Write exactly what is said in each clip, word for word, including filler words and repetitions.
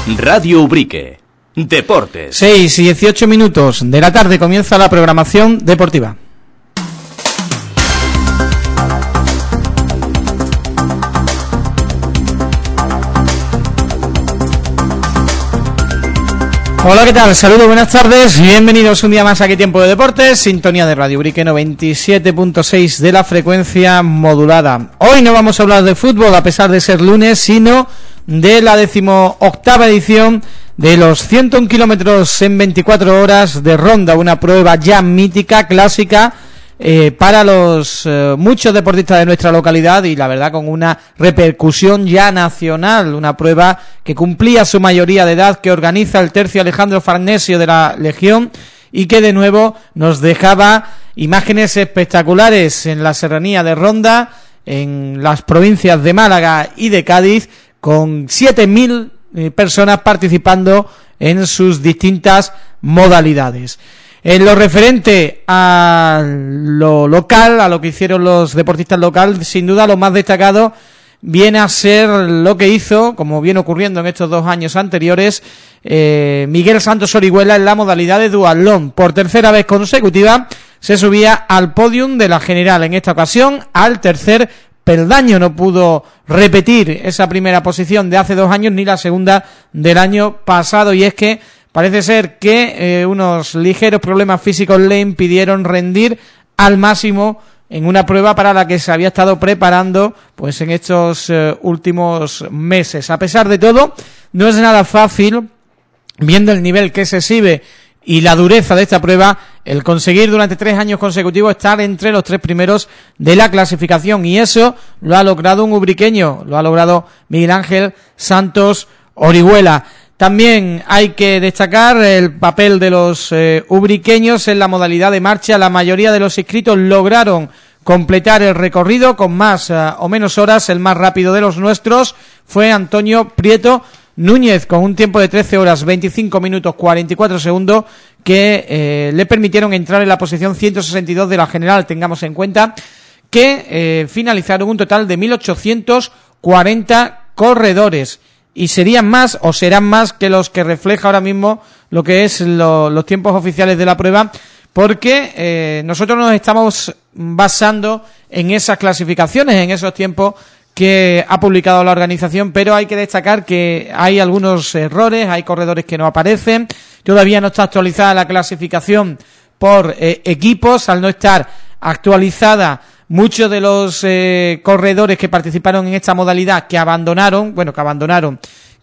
Radio Ubrique. Deportes. seis y dieciocho minutos de la tarde comienza la programación deportiva. Hola, ¿qué tal? Saludos, buenas tardes, bienvenidos un día más a Aquí Tiempo de Deportes, sintonía de Radio Ubrique noventa y siete punto seis de la frecuencia modulada. Hoy no vamos a hablar de fútbol a pesar de ser lunes, sino de la decimoctava edición de los ciento un kilómetros en veinticuatro horas de Ronda, una prueba ya mítica, clásica, Eh, para los eh, muchos deportistas de nuestra localidad y la verdad con una repercusión ya nacional, una prueba que cumplía su mayoría de edad, que organiza el tercio Alejandro Farnesio de la Legión y que de nuevo nos dejaba imágenes espectaculares en la serranía de Ronda, en las provincias de Málaga y de Cádiz, con siete mil eh, personas participando en sus distintas modalidades. En lo referente a lo local, a lo que hicieron los deportistas locales, sin duda lo más destacado viene a ser lo que hizo, como viene ocurriendo en estos dos años anteriores, eh, Miguel Santos Orihuela en la modalidad de duatlón. Por tercera vez consecutiva se subía al podium de la general, en esta ocasión al tercer peldaño. No pudo repetir esa primera posición de hace dos años ni la segunda del año pasado, y es que parece ser que eh, unos ligeros problemas físicos le impidieron rendir al máximo en una prueba para la que se había estado preparando pues en estos eh, últimos meses. A pesar de todo, no es nada fácil, viendo el nivel que se exhibe y la dureza de esta prueba, el conseguir durante tres años consecutivos estar entre los tres primeros de la clasificación, y eso lo ha logrado un ubriqueño, lo ha logrado Miguel Ángel Santos Orihuela. También hay que destacar el papel de los eh, ubriqueños en la modalidad de marcha. La mayoría de los inscritos lograron completar el recorrido con más uh, o menos horas. El más rápido de los nuestros fue Antonio Prieto Núñez, con un tiempo de trece horas veinticinco minutos cuarenta y cuatro segundos que eh, le permitieron entrar en la posición ciento sesenta y dos de la general. Tengamos en cuenta que eh, finalizaron un total de mil ochocientos cuarenta corredores, y serían más o serán más que los que refleja ahora mismo lo que es lo, los tiempos oficiales de la prueba, porque eh, nosotros nos estamos basando en esas clasificaciones, en esos tiempos que ha publicado la organización, pero hay que destacar que hay algunos errores, hay corredores que no aparecen, todavía no está actualizada la clasificación por eh, equipos. Al no estar actualizada, muchos de los eh, corredores que participaron en esta modalidad que abandonaron, bueno, que abandonaron,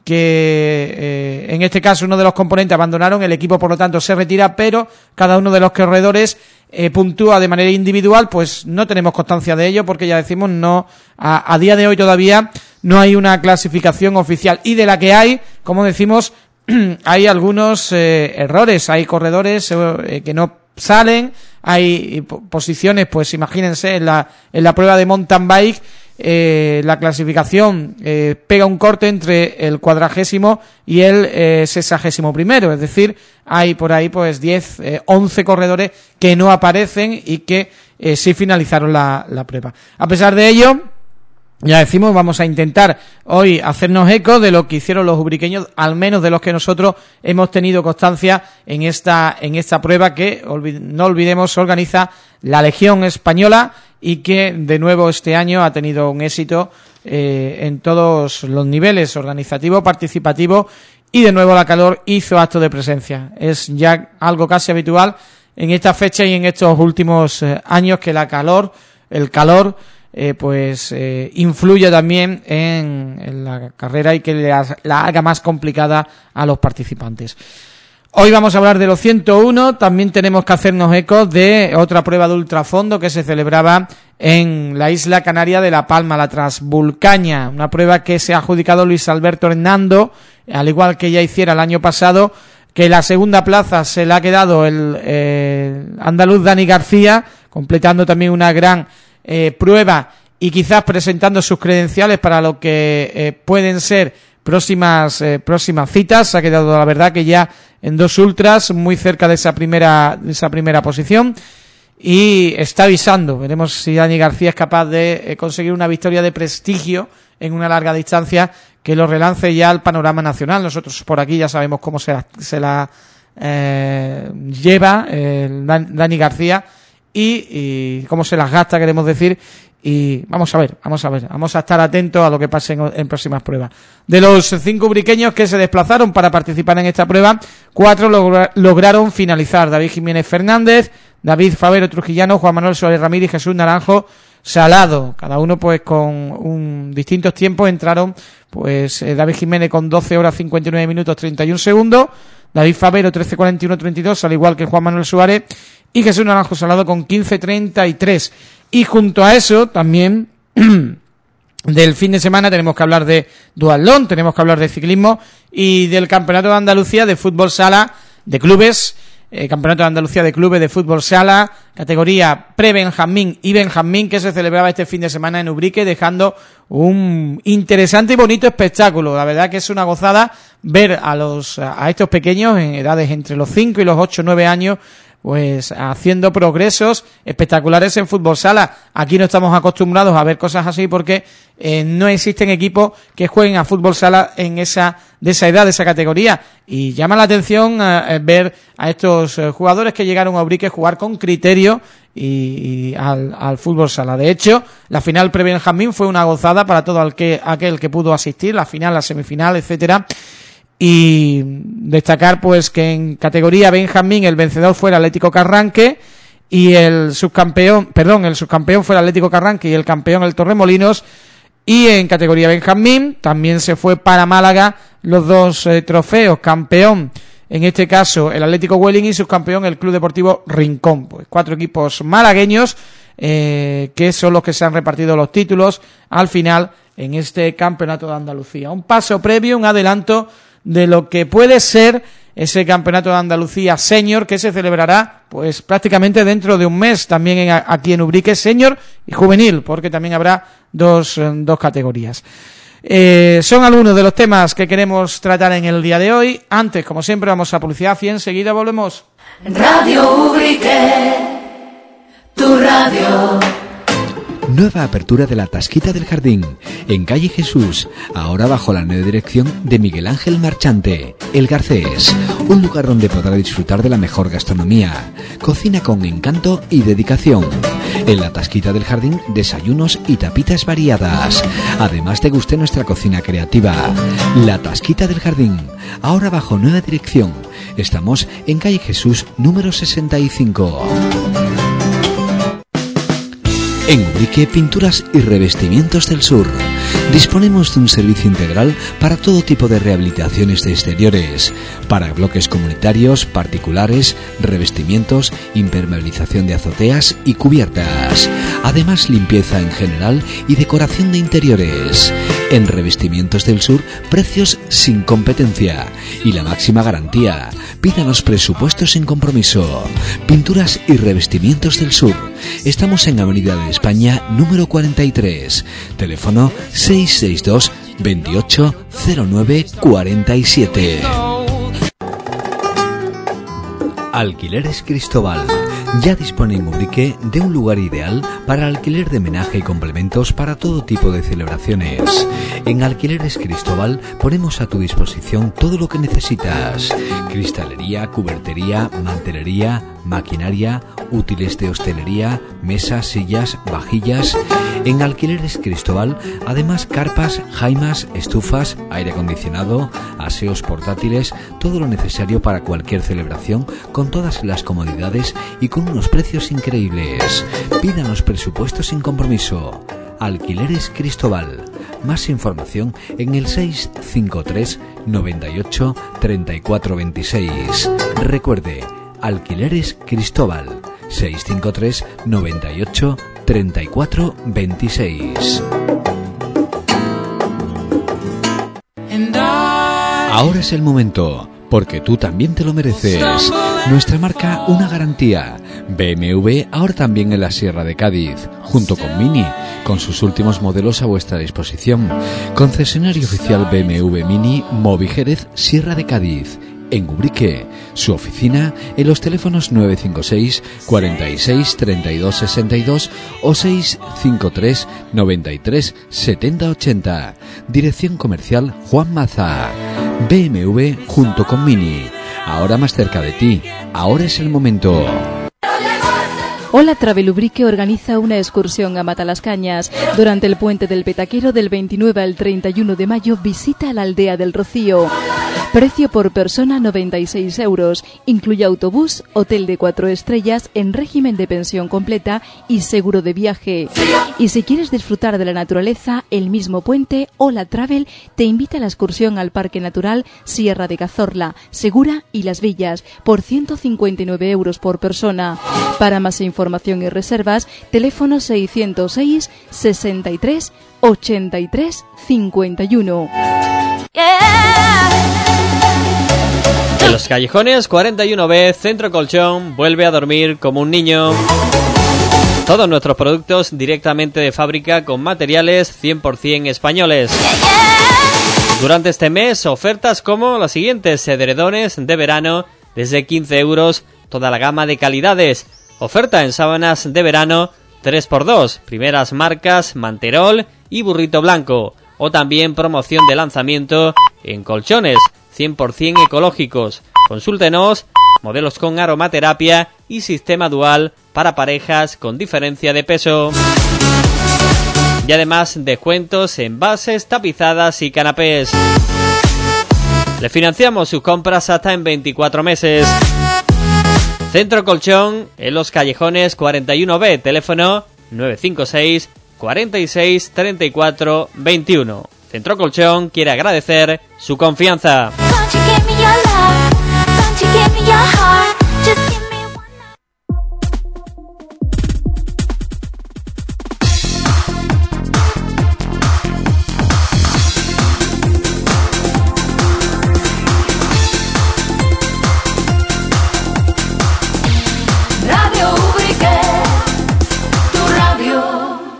que eh, en este caso uno de los componentes abandonaron, el equipo por lo tanto se retira, pero cada uno de los corredores eh, puntúa de manera individual. Pues no tenemos constancia de ello porque ya decimos, no a, a día de hoy todavía no hay una clasificación oficial, y de la que hay, como decimos, hay algunos eh, errores, hay corredores eh, que no salen, hay posiciones, pues imagínense, en la en la prueba de mountain bike, eh, la clasificación eh, pega un corte entre el cuadragésimo y el eh, sesagésimo primero, es decir, hay por ahí pues diez, eh, once corredores que no aparecen y que eh, sí finalizaron la, la prueba. A pesar de ello, ya decimos, vamos a intentar hoy hacernos eco de lo que hicieron los ubriqueños, al menos de los que nosotros hemos tenido constancia en esta en esta prueba que, no olvidemos, se organiza la Legión Española y que de nuevo este año ha tenido un éxito eh, en todos los niveles, organizativo, participativo, y de nuevo la calor hizo acto de presencia. Es ya algo casi habitual en esta fecha y en estos últimos eh, años que la calor, el calor Eh, pues eh, influye también en, en la carrera y que la, la haga más complicada a los participantes. Hoy vamos a hablar de los ciento uno, también tenemos que hacernos eco de otra prueba de ultrafondo que se celebraba en la isla canaria de La Palma, la Transvulcaña, una prueba que se ha adjudicado Luis Alberto Hernando, al igual que ya hiciera el año pasado, que la segunda plaza se la ha quedado el eh, andaluz Dani García, completando también una gran Eh, prueba y quizás presentando sus credenciales para lo que eh, pueden ser próximas eh, próximas citas. Se ha quedado, la verdad, que ya en dos ultras muy cerca de esa primera de esa primera posición, y está avisando. Veremos si Dani García es capaz de eh, conseguir una victoria de prestigio en una larga distancia que lo relance ya al panorama nacional. Nosotros por aquí ya sabemos cómo se la, se la eh, lleva eh, Dani García y, y cómo se las gasta, queremos decir. Y vamos a ver, vamos a ver, vamos a estar atentos a lo que pase en, en próximas pruebas. De los cinco ubriqueños que se desplazaron para participar en esta prueba, cuatro logra, lograron finalizar. David Jiménez Fernández, David Favero Trujillano, Juan Manuel Suárez Ramírez y Jesús Naranjo Salado. Cada uno pues con un, distintos tiempos entraron, pues eh, David Jiménez con doce horas cincuenta y nueve minutos treinta y un segundos, David Favero trece cuarenta y uno treinta y dos, al igual que Juan Manuel Suárez, y Jesús Naranjo Salado con quince treinta y tres. Y junto a eso, también del fin de semana tenemos que hablar de duatlón, tenemos que hablar de ciclismo y del Campeonato de Andalucía de Fútbol Sala de Clubes, eh, Campeonato de Andalucía de Clubes de Fútbol Sala, categoría pre-Benjamín y Benjamín, que se celebraba este fin de semana en Ubrique, dejando un interesante y bonito espectáculo. La verdad que es una gozada ver a los a estos pequeños en edades entre los cinco y los ocho o nueve años, pues haciendo progresos espectaculares en fútbol sala. Aquí no estamos acostumbrados a ver cosas así porque eh, no existen equipos que jueguen a fútbol sala en esa de esa edad, de esa categoría, y llama la atención eh, ver a estos eh, jugadores que llegaron a Ubrique jugar con criterio y, y al, al fútbol sala. De hecho, la final pre-Benjamín fue una gozada para todo el que, aquel que pudo asistir, la final, la semifinal, etcétera. Y destacar pues que en categoría Benjamín el vencedor fue el Atlético Carranque y el subcampeón, perdón, el subcampeón fue el Atlético Carranque y el campeón el Torremolinos. Y en categoría Benjamín también se fue para Málaga los dos eh, trofeos, campeón en este caso el Atlético Huelin y subcampeón el Club Deportivo Rincón. Pues cuatro equipos malagueños eh, que son los que se han repartido los títulos al final en este Campeonato de Andalucía. Un paso previo, un adelanto de lo que puede ser ese Campeonato de Andalucía Senior, que se celebrará pues prácticamente dentro de un mes también en, aquí en Ubrique, Senior y Juvenil, porque también habrá dos, dos categorías. Eh, son algunos de los temas que queremos tratar en el día de hoy. Antes, como siempre, vamos a publicidad y enseguida volvemos. Radio Ubrique, tu radio. Nueva apertura de la Tasquita del Jardín, en calle Jesús, ahora bajo la nueva dirección de Miguel Ángel Marchante, El Garcés, un lugar donde podrá disfrutar de la mejor gastronomía, cocina con encanto y dedicación. En la Tasquita del Jardín, desayunos y tapitas variadas. Además, deguste nuestra cocina creativa. La Tasquita del Jardín, ahora bajo nueva dirección. Estamos en calle Jesús, número sesenta y cinco. En Ubrique, Pinturas y Revestimientos del Sur. Disponemos de un servicio integral para todo tipo de rehabilitaciones de exteriores, para bloques comunitarios, particulares, revestimientos, impermeabilización de azoteas y cubiertas. Además, limpieza en general y decoración de interiores. En Revestimientos del Sur, precios sin competencia y la máxima garantía. Pídanos presupuestos sin compromiso. Pinturas y Revestimientos del Sur. Estamos en Avenida de España, número cuarenta y tres. Teléfono seis seis dos, veintiocho, cero nueve, cuarenta y siete. Alquileres Cristóbal. Ya dispone en Ubrique de un lugar ideal para alquiler de menaje y complementos para todo tipo de celebraciones. En Alquileres Cristóbal ponemos a tu disposición todo lo que necesitas: cristalería, cubertería, mantelería, maquinaria, útiles de hostelería, mesas, sillas, vajillas. En Alquileres Cristóbal, además, carpas, jaimas, estufas, aire acondicionado, aseos portátiles, todo lo necesario para cualquier celebración, con todas las comodidades y con unos precios increíbles. Pídanos presupuestos sin compromiso. Alquileres Cristóbal. Más información en el seis cinco tres, noventa y ocho, treinta y cuatro veintiséis. Recuerde, Alquileres Cristóbal. seis cinco tres, noventa y ocho, treinta y cuatro veintiséis. Ahora es el momento, porque tú también te lo mereces. Nuestra marca, una garantía. B M W ahora también en la Sierra de Cádiz, junto con Mini, con sus últimos modelos a vuestra disposición. Concesionario oficial B M W Mini, Movi Jerez, Sierra de Cádiz. en Ubrique. Su oficina en los teléfonos nueve cinco seis, cuarenta y seis, treinta y dos sesenta y dos o seis cinco tres, noventa y tres, setenta ochenta. Dirección comercial Juan Maza. B M W junto con Mini. Ahora más cerca de ti. Ahora es el momento. Hola Travel Ubrique organiza una excursión a Matalascañas. Durante el Puente del Petaquero del veintinueve al treinta y uno de mayo visita la aldea del Rocío. Precio por persona noventa y seis euros. Incluye autobús, hotel de cuatro estrellas en régimen de pensión completa y seguro de viaje. Y si quieres disfrutar de la naturaleza, el mismo puente, Hola Travel te invita a la excursión al Parque Natural Sierra de Cazorla, Segura y Las Villas por ciento cincuenta y nueve euros por persona. Para más información y reservas, teléfono seiscientos seis, sesenta y tres, ochenta y tres, cincuenta y uno. En los callejones cuarenta y uno B, Centro Colchón vuelve a dormir como un niño. Todos nuestros productos directamente de fábrica con materiales cien por ciento españoles. Durante este mes, ofertas como las siguientes: edredones de verano desde quince euros, toda la gama de calidades. Oferta en sábanas de verano tres por dos, primeras marcas Manterol y Burrito Blanco. O también promoción de lanzamiento en colchones cien por ciento ecológicos. Consúltenos, modelos con aromaterapia y sistema dual para parejas con diferencia de peso. Y además descuentos en bases, tapizadas y canapés. Le financiamos sus compras hasta en veinticuatro meses. Centro Colchón en los callejones cuarenta y uno B, teléfono nueve cinco seis, cuarenta y seis, treinta y cuatro, veintiuno. Centro Colchón quiere agradecer su confianza. Radio Ubrique, tu radio.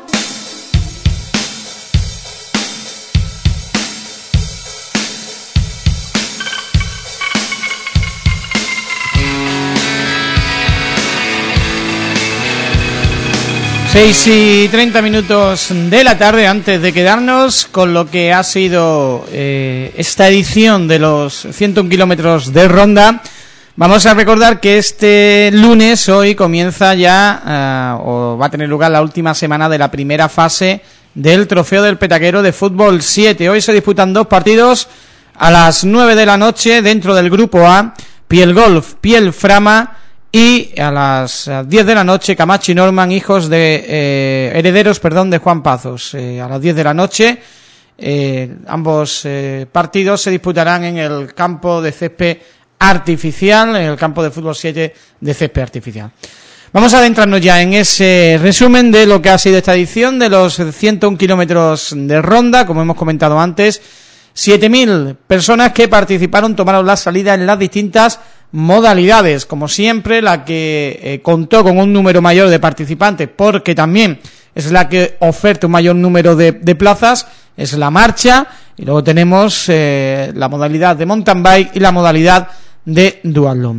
seis y treinta minutos de la tarde, antes de quedarnos con lo que ha sido eh, esta edición de los ciento un kilómetros de ronda. Vamos a recordar que este lunes, hoy, comienza ya, uh, o va a tener lugar la última semana de la primera fase del Trofeo del Petaquero de Fútbol siete. Hoy se disputan dos partidos a las nueve de la noche dentro del Grupo A, Piel Golf, Piel Frama, y a las diez de la noche Camacho y Norman, hijos de eh, herederos, perdón, de Juan Pazos. Eh, a las diez de la noche eh, ambos eh, partidos se disputarán en el campo de césped artificial, en el campo de fútbol siete de césped artificial. Vamos a adentrarnos ya en ese resumen de lo que ha sido esta edición de los ciento un kilómetros de ronda. Como hemos comentado antes, siete mil personas que participaron, tomaron la salida en las distintas modalidades. Como siempre, la que eh, contó con un número mayor de participantes, porque también es la que oferta un mayor número de, de plazas, es la marcha, y luego tenemos eh, la modalidad de mountain bike y la modalidad de duatlón.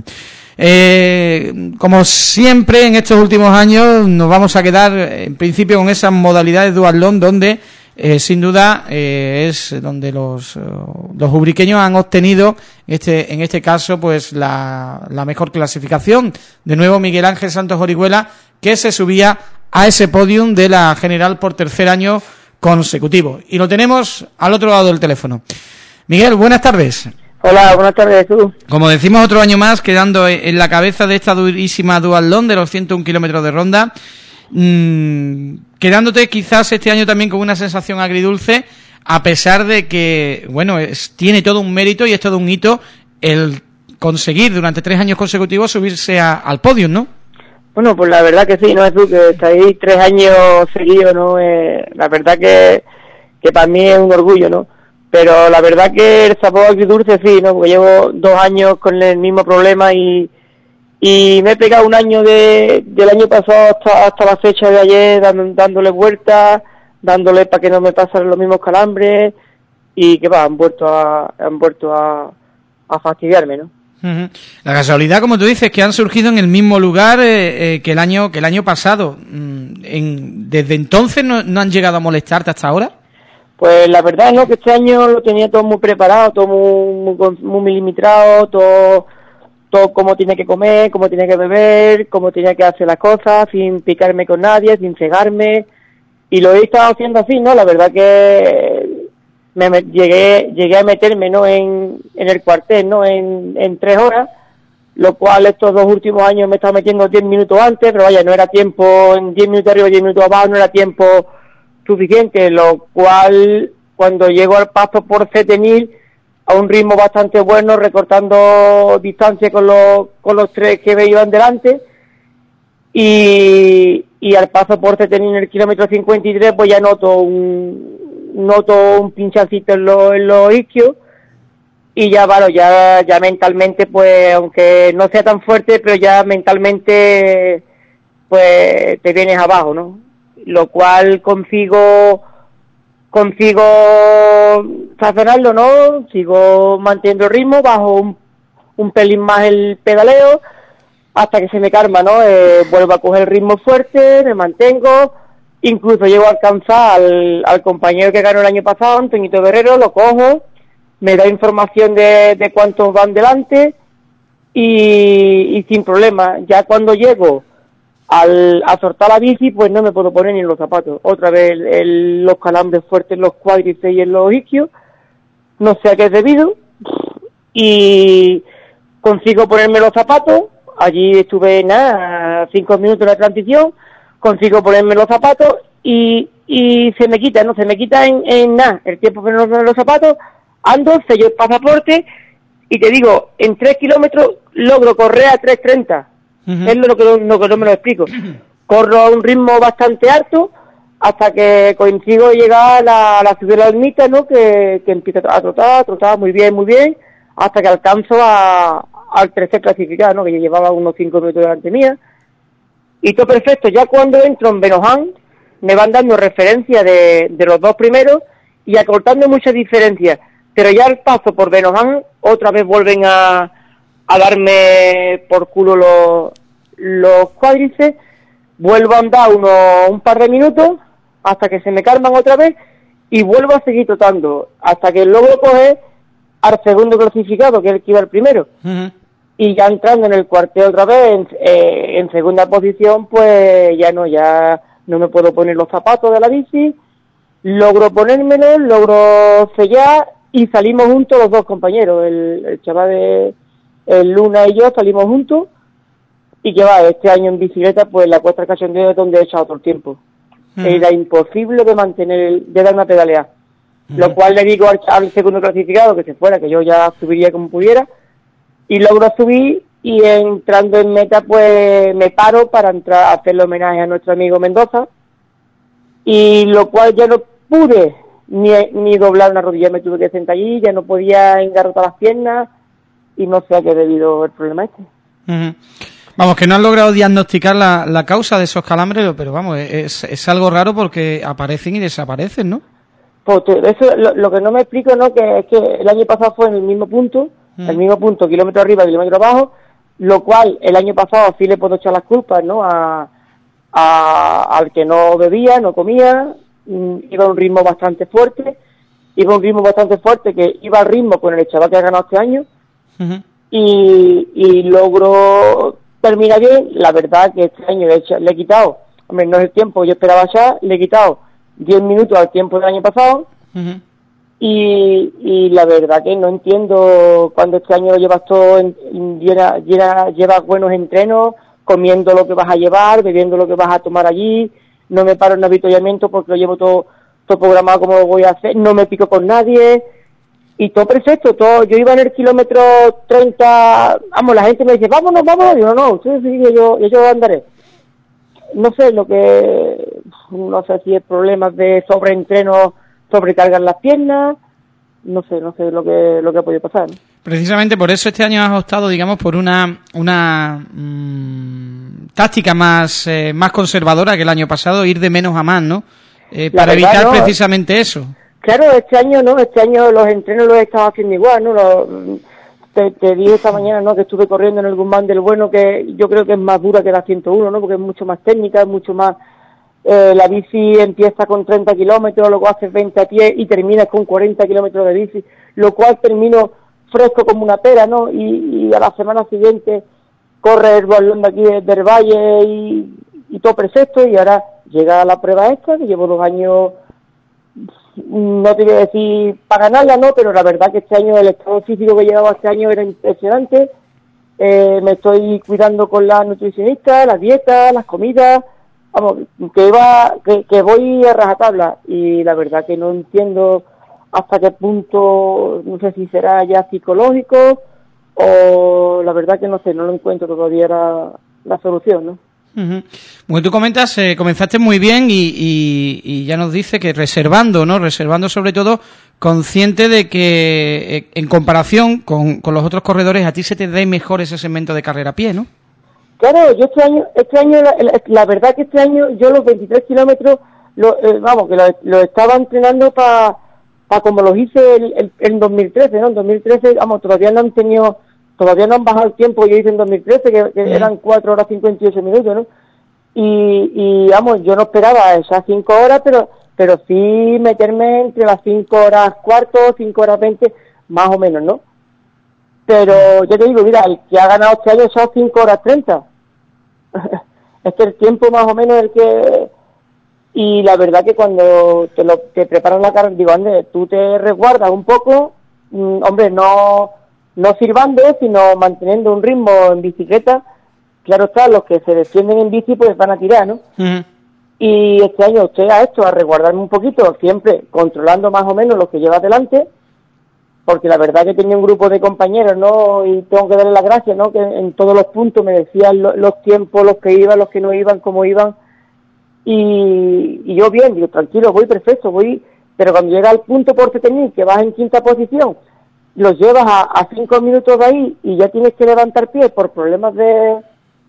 Eh, como siempre en estos últimos años nos vamos a quedar en principio con esas modalidades de duatlón, donde eh, sin duda eh, es donde los los ubriqueños han obtenido este en este caso pues la, la mejor clasificación. De nuevo Miguel Ángel Santos Orihuela, que se subía a ese podium de la general por tercer año consecutivo, y lo tenemos al otro lado del teléfono. Miguel, buenas tardes. Hola, buenas tardes, tú. Como decimos, otro año más quedando en la cabeza de esta durísima duatlón de los ciento un kilómetros de ronda, mm, quedándote quizás este año también con una sensación agridulce, a pesar de que, bueno, es, tiene todo un mérito y es todo un hito el conseguir durante tres años consecutivos subirse a, al podio, ¿no? Bueno, pues la verdad que sí, ¿no? Es tú, que estáis tres años seguidos, ¿no? Eh, la verdad que, que para mí es un orgullo, ¿no? Pero la verdad que el sabor agridulce sí, ¿no? Porque llevo dos años con el mismo problema y y me he pegado un año de del año pasado hasta hasta la fecha de ayer dando, dándole vueltas, dándole para que no me pasen los mismos calambres, y que va, han vuelto a han vuelto a, a fastidiarme, ¿no? Uh-huh. La casualidad, como tú dices, que han surgido en el mismo lugar eh, eh, que el año que el año pasado. Mm, en, ¿Desde entonces no, no han llegado a molestarte hasta ahora? Pues la verdad es ¿no? que este año lo tenía todo muy preparado, todo muy, muy, muy milimetrado, todo, todo cómo tiene que comer, cómo tiene que beber, cómo tenía que hacer las cosas, sin picarme con nadie, sin cegarme, y lo he estado haciendo así, ¿no? La verdad que me, me llegué llegué a meterme, ¿no? En, en el cuartel, ¿no? En, en tres horas, lo cual estos dos últimos años me he estado metiendo diez minutos antes, pero vaya, no era tiempo, en diez minutos arriba, diez minutos abajo, no era tiempo suficiente, lo cual cuando llego al paso por siete mil a un ritmo bastante bueno, recortando distancia con los con los tres que me iban delante, y, y al paso por siete mil en el kilómetro cincuenta y tres pues ya noto un noto un pinchacito en los en los isquios, y ya bueno, ya ya mentalmente pues aunque no sea tan fuerte, pero ya mentalmente pues te vienes abajo, ¿no? Lo cual consigo consigo sazonarlo, ¿no? Sigo manteniendo el ritmo, bajo un, un pelín más el pedaleo hasta que se me calma, ¿no? Eh, vuelvo a coger el ritmo fuerte, me mantengo, incluso llego a alcanzar al, al compañero que ganó el año pasado, Antoñito Guerrero, lo cojo, me da información de, de cuántos van delante y, y sin problema. Ya cuando llego al a soltar la bici, pues no me puedo poner ni en los zapatos. Otra vez el, el, los calambres fuertes en los cuádriceps y en los isquios, no sé a qué es debido, y consigo ponerme los zapatos. Allí estuve nada, cinco minutos en la transición, consigo ponerme los zapatos y, y se me quita, no, se me quita en, en nada, el tiempo que no me ponen los zapatos, ando, sello el pasaporte y te digo, en tres kilómetros logro correr a tres treinta. Uh-huh. Es lo que, lo que no me lo explico. Corro a un ritmo bastante alto hasta que consigo llegar a la, a la ciudad de la ermita, ¿no? Que, que empiezo a trotar, a trotar muy bien, muy bien, hasta que alcanzo a, al tercer clasificado, ¿no? Que yo llevaba unos cinco minutos delante mía. Y todo perfecto. Ya cuando entro en Benoján, me van dando referencia de, de los dos primeros y acortando muchas diferencias. Pero ya al paso por Benoján, otra vez vuelven a a darme por culo los, los cuádriceps, vuelvo a andar uno, un par de minutos hasta que se me calman otra vez y vuelvo a seguir trotando hasta que logro coger al segundo clasificado, que es el que iba el primero. Uh-huh. Y ya entrando en el cuartel otra vez, en, eh, en segunda posición, pues ya no, ya no me puedo poner los zapatos de la bici, logro ponérmelos, logro sellar y salimos juntos los dos compañeros, el, el chaval de el Luna y yo salimos juntos, y que va, este año en bicicleta, pues la Cuesta del Cachondeo es donde he echado todo el tiempo. Mm. Era imposible de mantener, el, de dar una pedaleada. Mm. Lo cual le digo al, al segundo clasificado que se fuera, que yo ya subiría como pudiera, y logro subir, y entrando en meta, pues me paro para entrar a hacerle homenaje a nuestro amigo Mendoza, y lo cual ya no pude ni, ni doblar una rodilla, me tuve que sentar allí, ya no podía engarrotar las piernas, y no sé a qué debido el problema este. Uh-huh. Vamos, que no han logrado diagnosticar la, la causa de esos calambres, pero vamos, es, es algo raro porque aparecen y desaparecen, ¿no? Pues eso lo, lo que no me explico, ¿no? Que es que el año pasado fue en el mismo punto, uh-huh. el mismo punto, kilómetro arriba, kilómetro abajo, lo cual el año pasado sí le puedo echar las culpas, ¿no? A, a al que no bebía, no comía, iba a un ritmo bastante fuerte, iba a un ritmo bastante fuerte que iba al ritmo con el chaval que ha ganado este año. Uh-huh. y, y logro terminar bien. La verdad que este año le he, hecho, le he quitado, hombre, no es el tiempo que yo esperaba ya, le he quitado diez minutos al tiempo del año pasado. Uh-huh. y, y la verdad que no entiendo cuando este año lo llevas todo, en, en, llena, llena, llevas buenos entrenos, comiendo lo que vas a llevar, bebiendo lo que vas a tomar allí, no me paro en avituallamiento porque lo llevo todo, todo programado como lo voy a hacer, no me pico con nadie. Y todo perfecto, todo. Yo iba en el kilómetro treinta, vamos, la gente me dice, vámonos, vámonos, yo no, no, usted sigue, yo, yo, yo andaré. No sé, lo que, no sé si es problemas de sobreentreno, sobrecargar las piernas, no sé, no sé lo que, lo que ha podido pasar, ¿no? Precisamente por eso este año has optado, digamos, por una, una mmm, táctica más, eh, más conservadora que el año pasado, ir de menos a más, ¿no? Eh, para verdad, evitar no, precisamente eso. Claro, este año no, este año los entrenos los he estado haciendo igual, ¿no? Los, te, te dije esta mañana, ¿no?, que estuve corriendo en el Guzmán del Bueno, que yo creo que es más dura que la ciento uno, ¿no?, porque es mucho más técnica, es mucho más... Eh, la bici empieza con treinta kilómetros, luego haces veinte a pie y terminas con cuarenta kilómetros de bici, lo cual termino fresco como una pera, ¿no? Y, y a la semana siguiente corre el balón de aquí de- del Valle y, y todo perfecto, y ahora llega la prueba esta, que llevo dos años, no te voy a decir para ganarla, ¿no? Pero la verdad que este año el estado físico que llevaba este año era impresionante. Eh, me estoy cuidando con la nutricionista, la dieta, las comidas, vamos, que va, que, que voy a rajatabla, y la verdad que no entiendo hasta qué punto, no sé si será ya psicológico o la verdad que no sé, no lo encuentro todavía la, la solución, ¿no? Ujú. Bueno, tú comentas, eh, comenzaste muy bien y, y, y ya nos dice que reservando, ¿no? Reservando sobre todo, consciente de que eh, en comparación con, con los otros corredores a ti se te da mejor ese segmento de carrera a pie, ¿no? Claro, yo este año, este año la, la- la verdad que este año yo los veintitrés kilómetros, lo, eh, vamos, que lo, lo estaba entrenando para pa como los hice el, el, en dos mil trece, ¿no? En dos mil trece, vamos, todavía no han tenido, todavía no han bajado el tiempo que yo hice en dos mil trece, que, que Mm. eran cuatro horas cincuenta y ocho minutos, ¿no? Y, y vamos, yo no esperaba esas cinco horas, pero pero sí meterme entre las cinco horas cuarto, cinco horas veinte, más o menos, ¿no? Pero yo te digo, mira, el que ha ganado este año son cinco horas treinta. Es que el tiempo más o menos el que... Y la verdad que cuando te, lo, te preparan la carrera, digo, ande, tú te resguardas un poco, mm, hombre, no no sirvando, sino manteniendo un ritmo en bicicleta. Claro está, los que se defienden en bici pues van a tirar, ¿no? Ujú. Y este año usted ha hecho a resguardarme un poquito, siempre controlando más o menos lo que lleva adelante, porque la verdad que tenía un grupo de compañeros, ¿no? Y tengo que darle las gracias, ¿no? Que en todos los puntos me decían lo- los tiempos, los que iban, los que no iban, cómo iban. Y, y yo bien, digo, tranquilo, voy perfecto, voy... Pero cuando llega al punto por tenis, que vas en quinta posición, los llevas a, a cinco minutos de ahí y ya tienes que levantar pie por problemas de...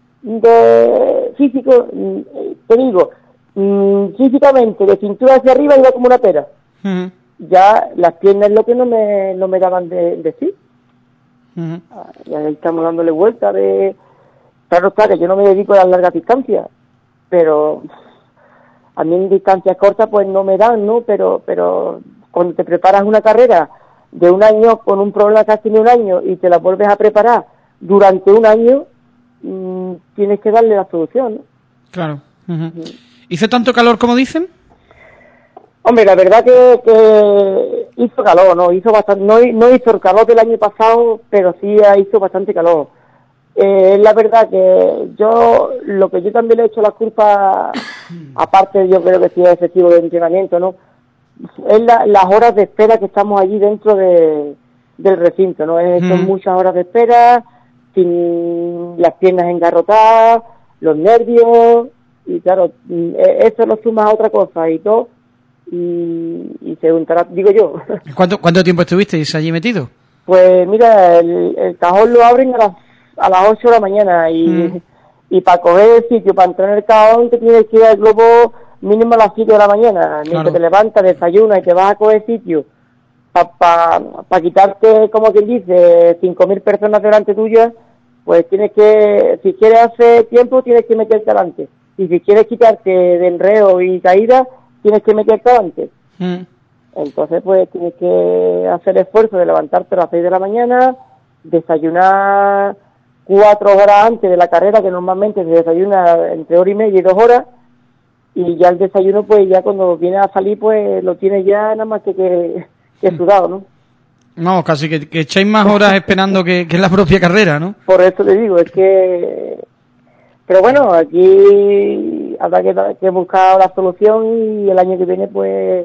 de físico, mm, te digo, mm, físicamente, de cintura hacia arriba iba como una pera. Ujú. Ya las piernas es lo que no me, no me daban de, de sí. Ujú. Ah, y ahí estamos dándole vuelta de... Claro está que yo no me dedico a las largas distancias, pero a mí en distancias cortas pues no me dan, ¿no? Pero pero cuando te preparas una carrera de un año con un problema casi de un año y te la vuelves a preparar durante un año, mmm, tienes que darle la solución, ¿no? Claro. Ujú. ¿Hizo tanto calor como dicen? Hombre, la verdad que, que hizo calor, ¿no? Hizo bastante, no, no hizo el calor del año pasado, pero sí hizo bastante calor. Eh, es la verdad que yo, lo que yo también le he hecho la culpa, aparte yo creo que sí es excesivo de entrenamiento, ¿no? Es la, las horas de espera que estamos allí dentro de, del recinto, ¿no? Es, son Mm. muchas horas de espera, sin las piernas engarrotadas, los nervios, y claro, mm, e- eso lo sumas a otra cosa y todo, y, y se juntará, digo yo. ¿Cuánto, cuánto tiempo estuvisteis allí metido? Pues mira, el, el cajón lo abren a las, a las ocho de la mañana y, Mm. y para coger el sitio, para entrar en el cajón, te tienes que ir al globo mínimo a las siete de la mañana. Mientras Claro. te levantas, desayunas y te vas a coger sitio para pa, pa quitarte, como quien dice, cinco mil personas delante tuya, pues tienes que, si quieres hacer tiempo, tienes que meterte adelante. Y si quieres quitarte de enreo y caída, tienes que meterte adelante. Mm. Entonces, pues tienes que hacer el esfuerzo de levantarte a las seis de la mañana, desayunar cuatro horas antes de la carrera, que normalmente se desayuna entre hora y media y dos horas, y ya el desayuno, pues ya cuando vienes a salir, pues lo tienes ya nada más que, que, que sudado, ¿no? No, casi que, que echáis más horas esperando que, que la propia carrera, ¿no? Por eso te digo, es que... Pero bueno, aquí habrá que, que buscar la solución y el año que viene, pues,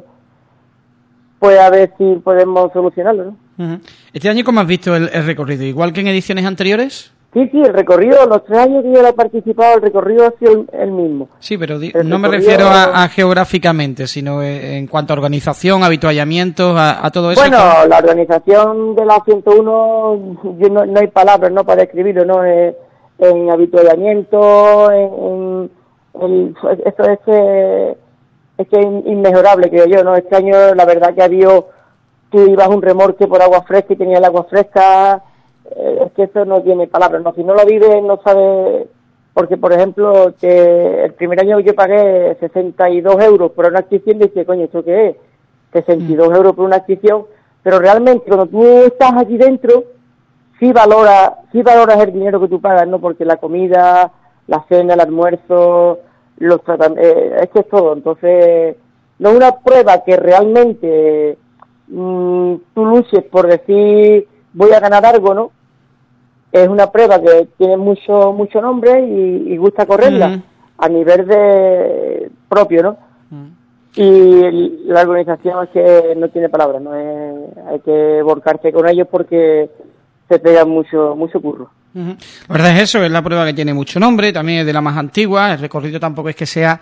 pues a ver si podemos solucionarlo, ¿no? Ujú. Este año, ¿cómo has visto el, el recorrido? ¿Igual que en ediciones anteriores? Sí, sí, el recorrido, los tres años que yo he participado, el recorrido ha sido el, el mismo. Sí, pero di- El no me recorrido- refiero a, a geográficamente, sino eh, en cuanto a organización, habituallamientos, a, a todo eso. Bueno, ¿cómo? la organización de la ciento uno, yo no, no hay palabras, ¿no?, para describirlo, ¿no? Eh, en habituallamiento, en, en el, esto es que es que es inmejorable, creo yo, ¿no? Este año la verdad que ha habido, tú ibas un remorque por agua fresca y tenía el agua fresca, eh, es que eso no tiene palabras, no, si no lo vive no sabe, porque por ejemplo, que el primer año yo pagué sesenta y dos euros por una adquisición, y dije, coño, ¿esto qué es? sesenta y dos mm. euros por una adquisición, pero realmente cuando tú estás allí dentro, sí valora, sí valoras el dinero que tú pagas, ¿no? Porque la comida, la cena, el almuerzo, los tratamientos, eh, es que es todo. Entonces, no es una prueba que realmente mmm, tú luches por decir voy a ganar algo, ¿no? Es una prueba que tiene mucho mucho nombre y, y gusta correrla mm. a nivel de propio, ¿no? Mm. Y el, la organización es que no tiene palabras, no es, hay que volcarse con ellos porque se pega mucho mucho curro. Uh-huh. La verdad es eso, es la prueba que tiene mucho nombre, también es de la más antigua, el recorrido tampoco es que sea,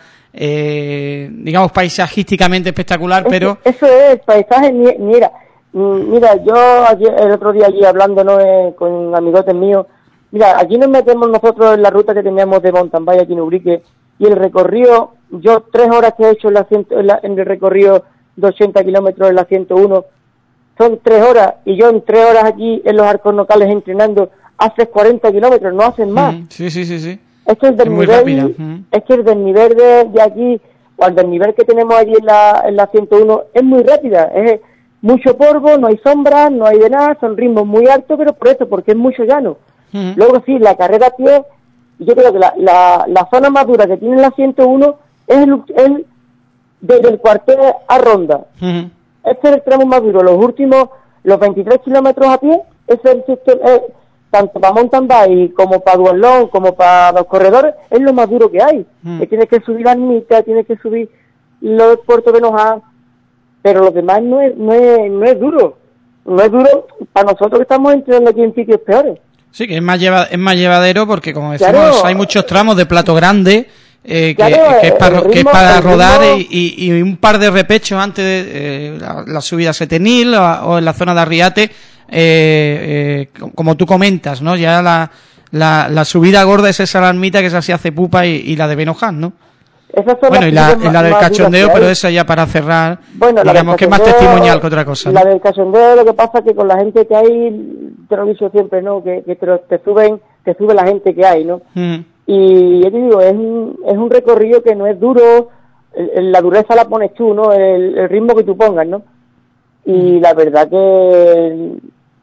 eh, digamos, paisajísticamente espectacular, es pero... Eso es, el paisaje, mira, mira, yo ayer, el otro día allí hablando, ¿no?, eh, con amigotes míos, mira, aquí nos metemos nosotros en la ruta que teníamos de mountain bike aquí en Ubrique, y el recorrido, yo tres horas que he hecho en, la ciento, en, la, en el recorrido de ochenta kilómetros en la ciento uno, son tres horas, y yo en tres horas aquí en los arcos locales entrenando, haces cuarenta kilómetros, no hacen más. Mm, sí, sí, sí, sí. Es que el desnivel, mm. es que el desnivel de, de aquí, o el desnivel que tenemos allí en la, en la ciento uno, es muy rápida, es mucho polvo, no hay sombras, no hay de nada, son ritmos muy altos, pero por eso, porque es mucho llano. Mm. Luego sí, la carrera a pie, yo creo que la, la, la zona más dura que tiene la ciento uno es el, el desde el cuartel a Ronda. Mm. Este es el tramo más duro, los últimos, los veintitrés kilómetros a pie, ese es el sistema, eh, tanto para mountain bike como para duatlón, como para los corredores, es lo más duro que hay. Mm. Que tienes que subir la ermita, tienes que subir los puertos de Noja, pero lo demás no es, no es, no es duro. No es duro para nosotros que estamos entrenando aquí en sitios peores. Sí, que es más lleva, es más llevadero porque, como decimos, claro, hay muchos tramos de plato grande eh, claro, que, que, es para, ritmo, que es para rodar ritmo... y, y, y un par de repechos antes de eh, la, la subida a Setenil o, o en la zona de Arriate, eh, eh, como tú comentas, ¿no? Ya la, la, la subida gorda es esa ermita que esa se hace pupa y, y la de Benoján, ¿no? Esas son bueno, y la, más, la del cachondeo, pero es. esa ya para cerrar, bueno, digamos que es más testimonial que otra cosa, ¿no? La del cachondeo, lo que pasa es que con la gente que hay, te lo he dicho siempre, ¿no? Que, que te, te suben, te sube la gente que hay, ¿no? Mm. Y yo te digo, es un, es un recorrido que no es duro, el, la dureza la pones tú, ¿no? El, el ritmo que tú pongas, ¿no? Y mm. la verdad que,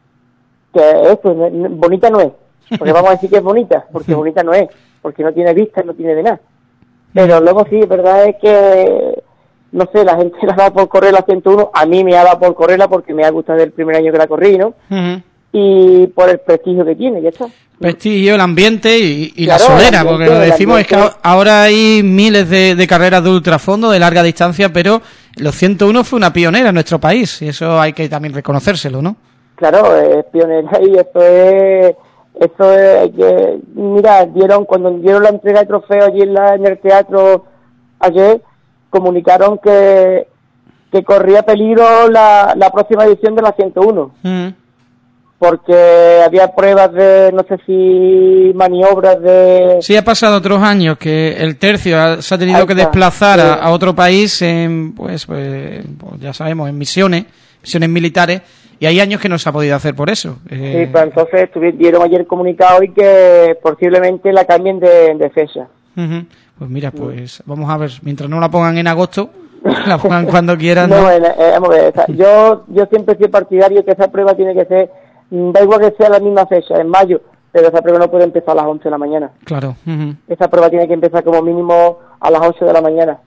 que esto, bonita no es, porque vamos a decir que es bonita, porque bonita no es, porque no tiene vista, no tiene de nada. Pero luego sí, verdad es que, no sé, la gente la da por correr la ciento uno, a mí me ha dado por correrla porque me ha gustado el primer año que la corrí, ¿no? Uh-huh. Y por el prestigio que tiene, ya está. Prestigio, el ambiente y, y claro, la solera, porque lo decimos es que ahora hay miles de, de carreras de ultrafondo, de larga distancia, pero los ciento uno fue una pionera en nuestro país, y eso hay que también reconocérselo, ¿no? Claro, es pionera y esto es... Eso es que, mira, dieron, cuando dieron la entrega de trofeo allí en, la, en el teatro ayer, comunicaron que, que corría peligro la, la próxima edición de la ciento uno. Mm. Porque había pruebas de, no sé si maniobras de... Sí, ha pasado otros años que el tercio ha, se ha tenido que desplazar sí. a, a otro país en, pues, pues, pues, ya sabemos, en misiones, misiones militares. Y hay años que no se ha podido hacer por eso. Eh... Sí, pues entonces dieron ayer comunicado y que posiblemente la cambien de, de fecha. Uh-huh. Pues mira, pues vamos a ver, mientras no la pongan en agosto, la pongan cuando quieran. No, ¿no? Eh, eh, vamos a ver, o sea, yo, yo siempre soy partidario que esa prueba tiene que ser, da igual que sea la misma fecha, en mayo, pero esa prueba no puede empezar a las once de la mañana. Claro. Uh-huh. Esa prueba tiene que empezar como mínimo a las ocho de la mañana.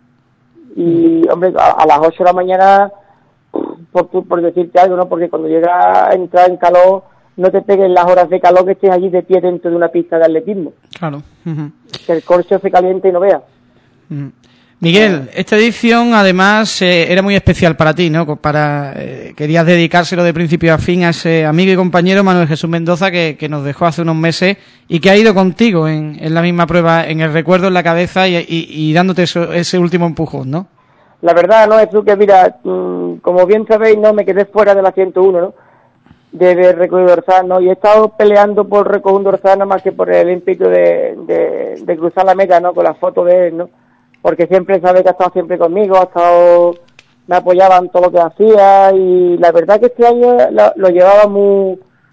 Y, uh-huh. hombre, a, a las ocho de la mañana... Por, por decirte algo, ¿no? Porque cuando llega a entrar en calor, no te peguen las horas de calor que estés allí de pie dentro de una pista de atletismo. Claro. Uh-huh. Que el corcho se caliente y no vea. Uh-huh. Miguel, esta edición además eh, era muy especial para ti, ¿no? Para eh, querías dedicárselo de principio a fin a ese amigo y compañero Manuel Jesús Mendoza que, que nos dejó hace unos meses y que ha ido contigo en, en la misma prueba, en el recuerdo, en la cabeza y, y, y dándote eso, ese último empujón, ¿no? La verdad, no es tú que, mira, mmm, como bien sabéis, no me quedé fuera de la ciento uno, ¿no? De, de recoger dorsal, ¿no? Y he estado peleando por recoger un dorsal nada más que por el ímpetu de, de, de cruzar la meta, ¿no? Con la foto de él, ¿no? Porque siempre sabe que ha estado siempre conmigo, ha estado, me apoyaba en todo lo que hacía y la verdad que este año lo, lo llevaba muy,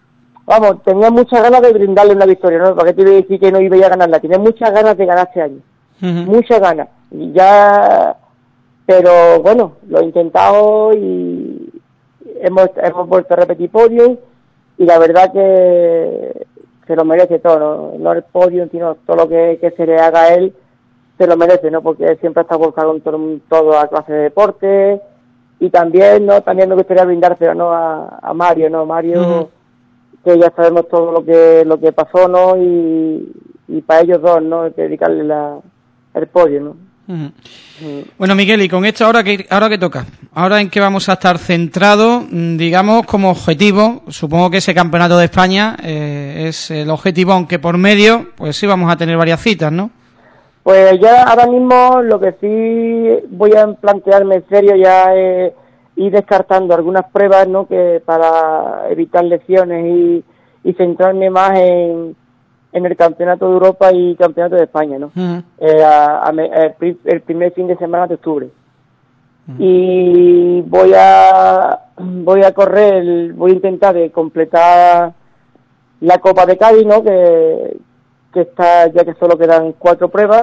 vamos, tenía muchas ganas de brindarle una victoria, ¿no? Para que te iba a decir que no iba a ganarla, tenía muchas ganas de ganar este año, uh-huh. muchas ganas, y ya, pero bueno, lo he intentado y hemos, hemos vuelto a repetir podio, y la verdad que se lo merece todo, ¿no? No el podio, sino todo lo que, que se le haga a él, se lo merece, ¿no? Porque siempre está volcado en todo, todo a clase de deporte, y también, ¿no? También me gustaría brindárselo, ¿no? A, a Mario, ¿no? Mario, uh-huh. que ya sabemos todo lo que lo que pasó, ¿no? Y, y para ellos dos, ¿no? Hay que dedicarle la, el podio, ¿no? Uh-huh. Uh-huh. Bueno, Miguel, y con esto, ¿ahora qué, ahora qué toca? ¿Ahora en qué vamos a estar centrados? Digamos, como objetivo, supongo que ese campeonato de España eh, es el objetivo, aunque por medio, pues sí vamos a tener varias citas, ¿no? Pues ya ahora mismo lo que sí voy a plantearme en serio ya es ir descartando algunas pruebas, ¿no? Que para evitar lesiones y, y centrarme más en, en el Campeonato de Europa y Campeonato de España, ¿no? Uh-huh. Eh, a, a, el, el primer fin de semana de octubre. Uh-huh. Y voy a voy a correr, voy a intentar de completar la Copa de Cádiz, ¿no? Que que está, ya que solo quedan cuatro pruebas,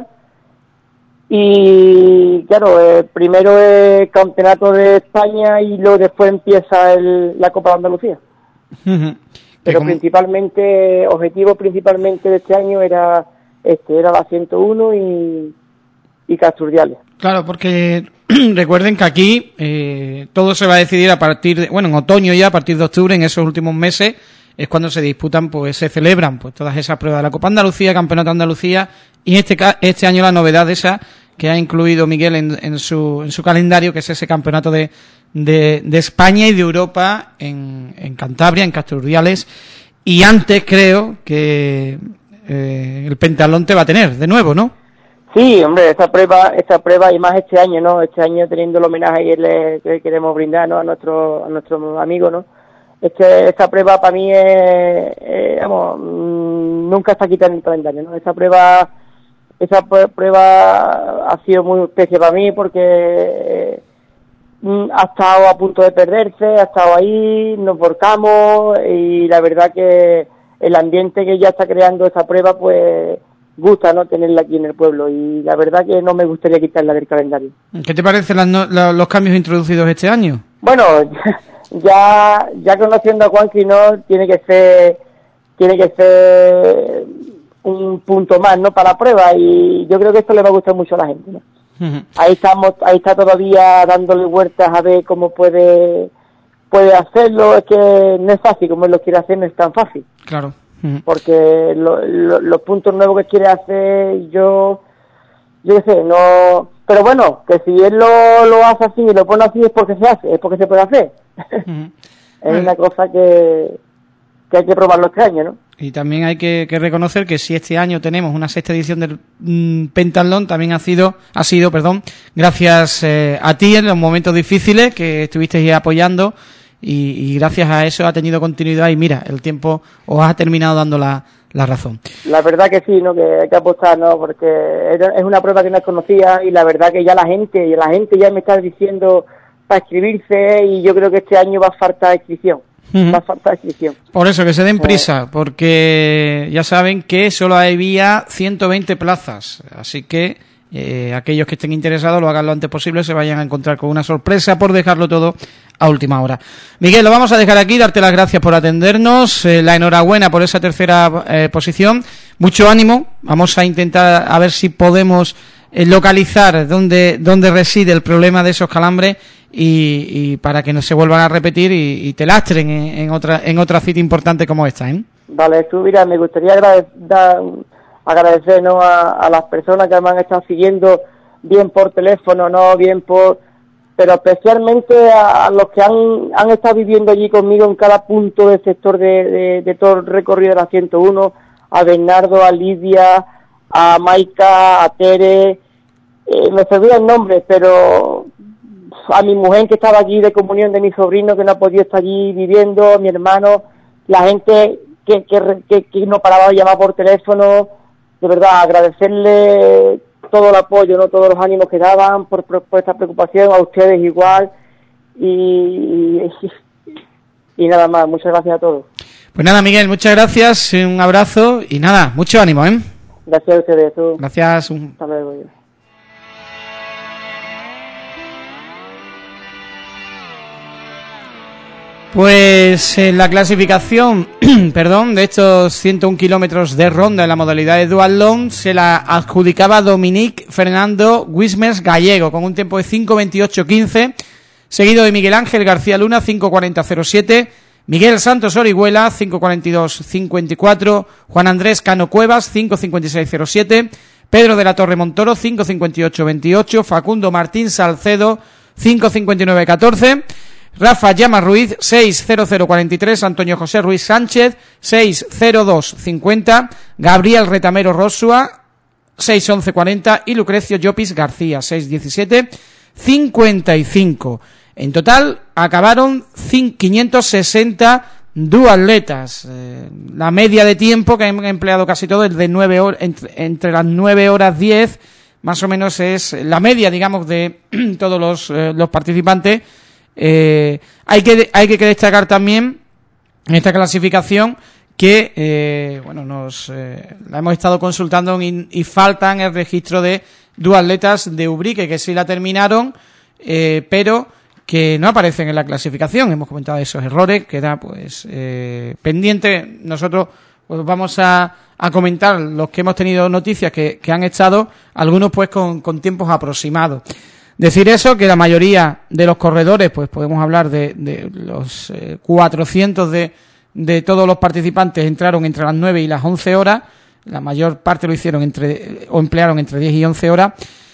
y claro, eh, primero el Campeonato de España y luego después empieza el, la Copa de Andalucía. Uh-huh. Pero como... principalmente, objetivo principalmente de este año era este, era la ciento uno y, y Casturdiales. Claro, porque recuerden que aquí eh, todo se va a decidir a partir de, bueno, en otoño ya, a partir de octubre, en esos últimos meses, es cuando se disputan, pues se celebran pues todas esas pruebas de la Copa Andalucía, Campeonato de Andalucía, y este este año la novedad esa que ha incluido Miguel en, en su en su calendario, que es ese Campeonato de de, de España y de Europa en, en Cantabria, en Casturdiales, y antes creo que eh, el pentatlón te va a tener de nuevo, ¿no? Sí, hombre, esa prueba, esa prueba y más este año, ¿no? Este año teniendo el homenaje que le queremos brindar, ¿no? A nuestro a nuestro amigo, ¿no? Este, esta prueba para mí es, eh, vamos, mmm, nunca está quitada en el calendario, ¿no? Esa prueba, esa prueba ha sido muy especial para mí porque eh, ha estado a punto de perderse, ha estado ahí, nos volcamos y la verdad que el ambiente que ya está creando esa prueba, pues gusta, ¿no? Tenerla aquí en el pueblo y la verdad que no me gustaría quitarla del calendario. ¿Qué te parecen las no, la, los cambios introducidos este año? Bueno, ya ya conociendo a Juanqui, no tiene que ser tiene que ser un punto más, ¿no? Para la prueba y yo creo que esto le va a gustar mucho a la gente, ¿no? Uh-huh. Ahí estamos, ahí está todavía dándole vueltas a ver cómo puede puede hacerlo. Es que no es fácil, como él lo quiere hacer no es tan fácil. Claro. Uh-huh. Porque lo, lo, los puntos nuevos que quiere hacer yo yo qué sé, no, pero bueno, que si él lo, lo hace así y lo pone así es porque se hace, es porque se puede hacer. Uh-huh. Es uh-huh. una cosa que, que hay que probarlo este año, ¿no? Y también hay que, que reconocer que si este año tenemos una sexta edición del mmm, pentatlón, también ha sido, ha sido, perdón, gracias eh, a ti en los momentos difíciles que estuvisteis apoyando y, y gracias a eso ha tenido continuidad y mira, el tiempo os ha terminado dando la, la razón. La verdad que sí, ¿no? Que hay que apostar, ¿no? Porque es una prueba que no conocía y la verdad que ya la gente, la gente ya me está diciendo para inscribirse y yo creo que este año va a faltar inscripción. Uh-huh. Va a faltar inscripción. Por eso, que se den prisa, porque ya saben que solo había ciento veinte plazas, así que eh, aquellos que estén interesados lo hagan lo antes posible, se vayan a encontrar con una sorpresa por dejarlo todo a última hora. Miguel, lo vamos a dejar aquí, darte las gracias por atendernos, eh, la enhorabuena por esa tercera eh, posición, mucho ánimo, vamos a intentar a ver si podemos eh, localizar dónde, dónde reside el problema de esos calambres y, y para que no se vuelvan a repetir y, y te lastren en, en otra en otra cita importante como esta, ¿eh? Vale, tú mira, me gustaría agradecer, agradecer ¿no? a, a las personas que me han estado siguiendo bien por teléfono, no bien por, pero especialmente a, a los que han, han estado viviendo allí conmigo en cada punto del sector de, de, de todo el recorrido de la ciento uno, a Bernardo, a Lidia, a Maika, a Tere, eh, me sabía el nombre, pero a mi mujer que estaba allí de comunión de mi sobrino que no ha podido estar allí viviendo, a mi hermano, la gente que, que, que, que no paraba de llamar por teléfono, de verdad agradecerle todo el apoyo, no todos los ánimos que daban por, por, por esta preocupación, a ustedes igual y, y, y nada más, muchas gracias a todos. Pues nada, Miguel, muchas gracias, un abrazo y nada, mucho ánimo, ¿eh? Gracias a ustedes. Tú. Gracias. Un... Hasta luego. Pues en la clasificación, perdón, de estos ciento uno kilómetros de ronda en la modalidad de duatlón se la adjudicaba Dominique Fernando Wismers Gallego con un tiempo de cinco veintiocho quince, seguido de Miguel Ángel García Luna cinco cuarenta cero siete, Miguel Santos Orihuela cinco cuarenta y dos cincuenta y cuatro, Juan Andrés Cano Cuevas cinco cincuenta y seis cero siete, Pedro de la Torre Montoro cinco cincuenta y ocho veintiocho, Facundo Martín Salcedo cinco cincuenta y nueve catorce, Rafa Llama Ruiz seis cero cero cuarenta y tres, Antonio José Ruiz Sánchez seis cero dos cincuenta, Gabriel Retamero Rosua seis once cuarenta y Lucrecio Llopis García seis diecisiete cincuenta y cinco. En total acabaron quinientos sesenta duatletas. Eh, la media de tiempo que han empleado casi todo es de nueve horas, entre, entre las nueve horas diez, más o menos es la media, digamos, de todos los, eh, los participantes. Eh, hay que hay que destacar también en esta clasificación que eh, bueno nos eh, la hemos estado consultando y, y faltan el registro de duatletas de Ubrique que sí la terminaron, eh, pero que no aparecen en la clasificación. Hemos comentado esos errores, queda pues eh, pendiente. Nosotros pues vamos a, a comentar los que hemos tenido noticias que, que han estado, algunos pues con, con tiempos aproximados. Decir eso, que la mayoría de los corredores, pues podemos hablar de, de los eh, cuatrocientos de, de todos los participantes entraron entre las nueve y las once horas, la mayor parte lo hicieron entre, o emplearon entre diez y once horas,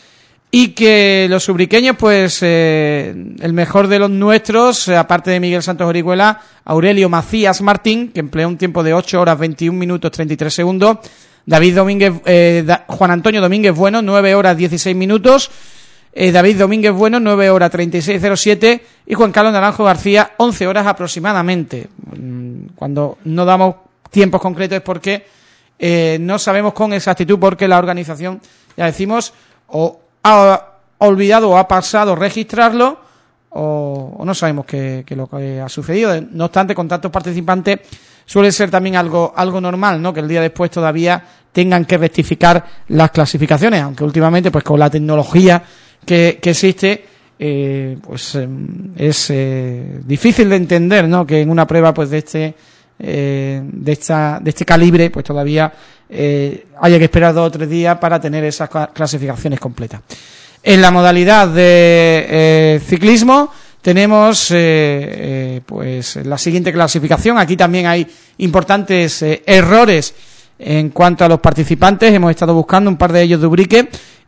y que los ubriqueños, pues eh, el mejor de los nuestros, aparte de Miguel Santos Orihuela, Aurelio Macías Martín, que empleó un tiempo de ocho horas veintiún minutos treinta y tres segundos, David Domínguez, eh, da, Juan Antonio Domínguez Bueno, nueve horas dieciséis minutos, Eh, David Domínguez Bueno, nueve horas treinta y seis cero siete, y Juan Carlos Naranjo García, once horas aproximadamente. Cuando no damos tiempos concretos es porque eh, no sabemos con exactitud, porque la organización, ya decimos, o ha olvidado o ha pasado registrarlo, o, o no sabemos qué, qué lo que ha sucedido. No obstante, con tantos participantes suele ser también algo algo normal, ¿no? Que el día después todavía tengan que rectificar las clasificaciones, aunque últimamente, pues con la tecnología que, que existe, eh, pues eh, es eh, difícil de entender, ¿no? Que en una prueba pues de este eh, de esta de este calibre, pues todavía eh, haya que esperar dos o tres días para tener esas clasificaciones completas. En la modalidad de eh, ciclismo tenemos eh, eh, pues la siguiente clasificación. Aquí también hay importantes eh, errores en cuanto a los participantes. Hemos estado buscando un par de ellos de Ubrique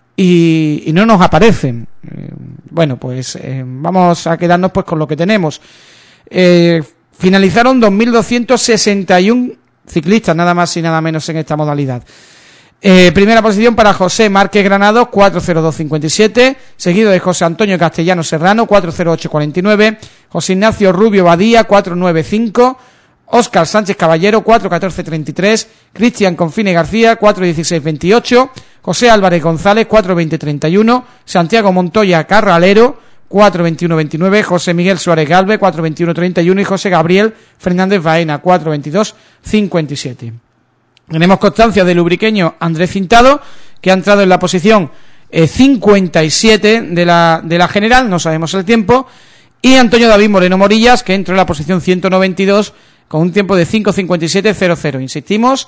y, y no nos aparecen. Eh, bueno, pues eh, vamos a quedarnos pues con lo que tenemos. Eh, finalizaron dos mil doscientos sesenta y uno ciclistas, nada más y nada menos, en esta modalidad. Eh, primera posición para José Márquez Granados, cuatro cero dos cincuenta y siete, seguido de José Antonio Castellano Serrano, cuatro cero ocho cuarenta y nueve, José Ignacio Rubio Badía, cuatro nueve cinco, Óscar Sánchez Caballero, cuatro catorce treinta y tres, Cristian Confine García, cuatro dieciséis veintiocho, José Álvarez González, cuatro veinte treinta y uno, Santiago Montoya Carralero, cuatro veintiuno veintinueve, José Miguel Suárez Galve, cuatro veintiuno treinta y uno, y José Gabriel Fernández Baena, cuatro veintidós cincuenta y siete. Tenemos constancia del ubriqueño Andrés Cintado, que ha entrado en la posición eh, cincuenta y siete de la, de la general, no sabemos el tiempo, y Antonio David Moreno Morillas, que entró en la posición ciento noventa y dos con un tiempo de cinco cincuenta y siete cero cero. Insistimos,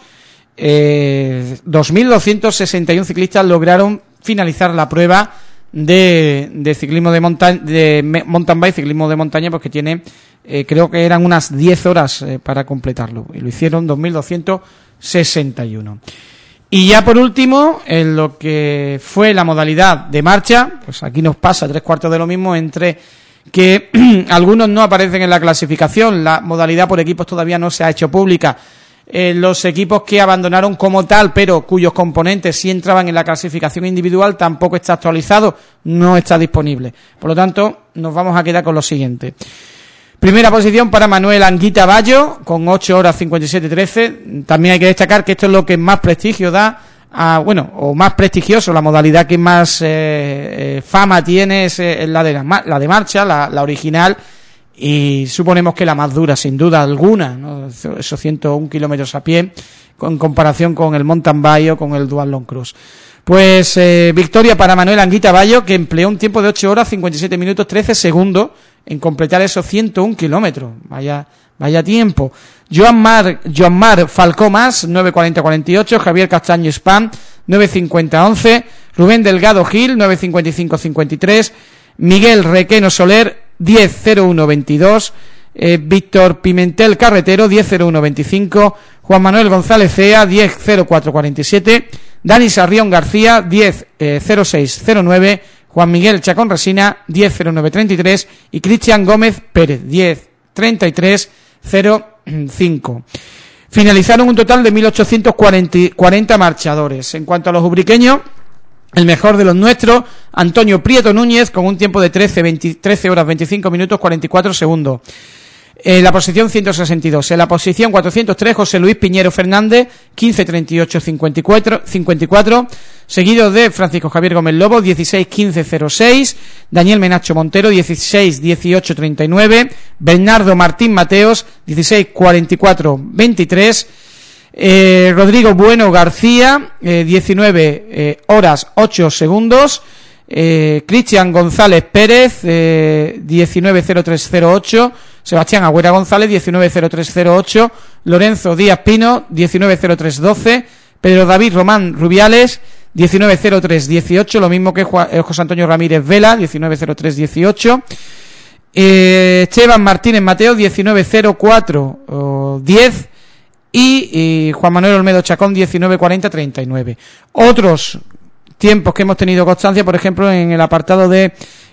eh, dos mil doscientos sesenta y uno ciclistas lograron finalizar la prueba de, de ciclismo de montaña, de mountain bike, ciclismo de montaña, porque tiene, eh, creo que eran unas diez horas eh, para completarlo, y lo hicieron dos mil doscientos sesenta y uno. Y ya por último, en lo que fue la modalidad de marcha, pues aquí nos pasa tres cuartos de lo mismo, entre que algunos no aparecen en la clasificación, la modalidad por equipos todavía no se ha hecho pública, eh, los equipos que abandonaron como tal, pero cuyos componentes sí entraban en la clasificación individual, tampoco está actualizado, no está disponible. Por lo tanto, nos vamos a quedar con lo siguiente. Primera posición para Manuel Anguita Bayo, con ocho horas cincuenta y siete trece. También hay que destacar que esto es lo que más prestigio da, a, bueno, o más prestigioso, la modalidad que más eh, eh, fama tiene es eh, la, de la, la de marcha, la, la original, y suponemos que la más dura sin duda alguna, ¿no? Esos ciento uno kilómetros a pie en comparación con el mountain bike o con el dual long cross. Pues eh, victoria para Manuel Anguita Bayo, que empleó un tiempo de ocho horas cincuenta y siete minutos trece segundos en completar esos ciento uno kilómetros. Vaya vaya tiempo. Joan Mar, Joan Mar Falcó Más, nueve cuarenta cuarenta y ocho. Javier Castaño Spam, nueve cincuenta once. Rubén Delgado Gil, nueve cincuenta y cinco cincuenta y tres. Miguel Requeno Soler, diez cero uno veintidós. Eh, Víctor Pimentel Carretero, diez cero uno veinticinco. Juan Manuel González Cea, diez cero cuatro cuarenta y siete. Dani Sarrión García, diez cero seis cero nueve. Juan Miguel Chacón Resina, diez cero nueve treinta y tres. Y Cristian Gómez Pérez, diez treinta y tres cero cinco. Finalizaron un total de mil ochocientos cuarenta marchadores. En cuanto a los ubriqueños, el mejor de los nuestros, Antonio Prieto Núñez, con un tiempo de trece, veinte, trece horas veinticinco minutos cuarenta y cuatro segundos. En la posición ciento sesenta y dos. En la posición cuatrocientos tres, José Luis Piñero Fernández, quince treinta y ocho cincuenta y cuatro. Seguido de Francisco Javier Gómez Lobo, dieciséis quince cero seis. Daniel Menacho Montero, dieciséis dieciocho treinta y nueve. Bernardo Martín Mateos, dieciséis cuarenta y cuatro veintitrés. Eh, Rodrigo Bueno García, eh, diecinueve eh, horas ocho segundos. Eh, Cristian González Pérez, eh, diecinueve cero tres cero ocho. Sebastián Agüera González, diecinueve cero tres cero ocho. Lorenzo Díaz Pino, diecinueve cero tres doce. Pedro David Román Rubiales, diecinueve cero tres dieciocho. Lo mismo que Juan, eh, José Antonio Ramírez Vela, diecinueve cero tres dieciocho. eh, Esteban Martínez Mateo, diecinueve cero cuatro diez. Y, y Juan Manuel Olmedo Chacón, diecinueve cuarenta treinta y nueve. Otros tiempos que hemos tenido constancia, por ejemplo, en el apartado de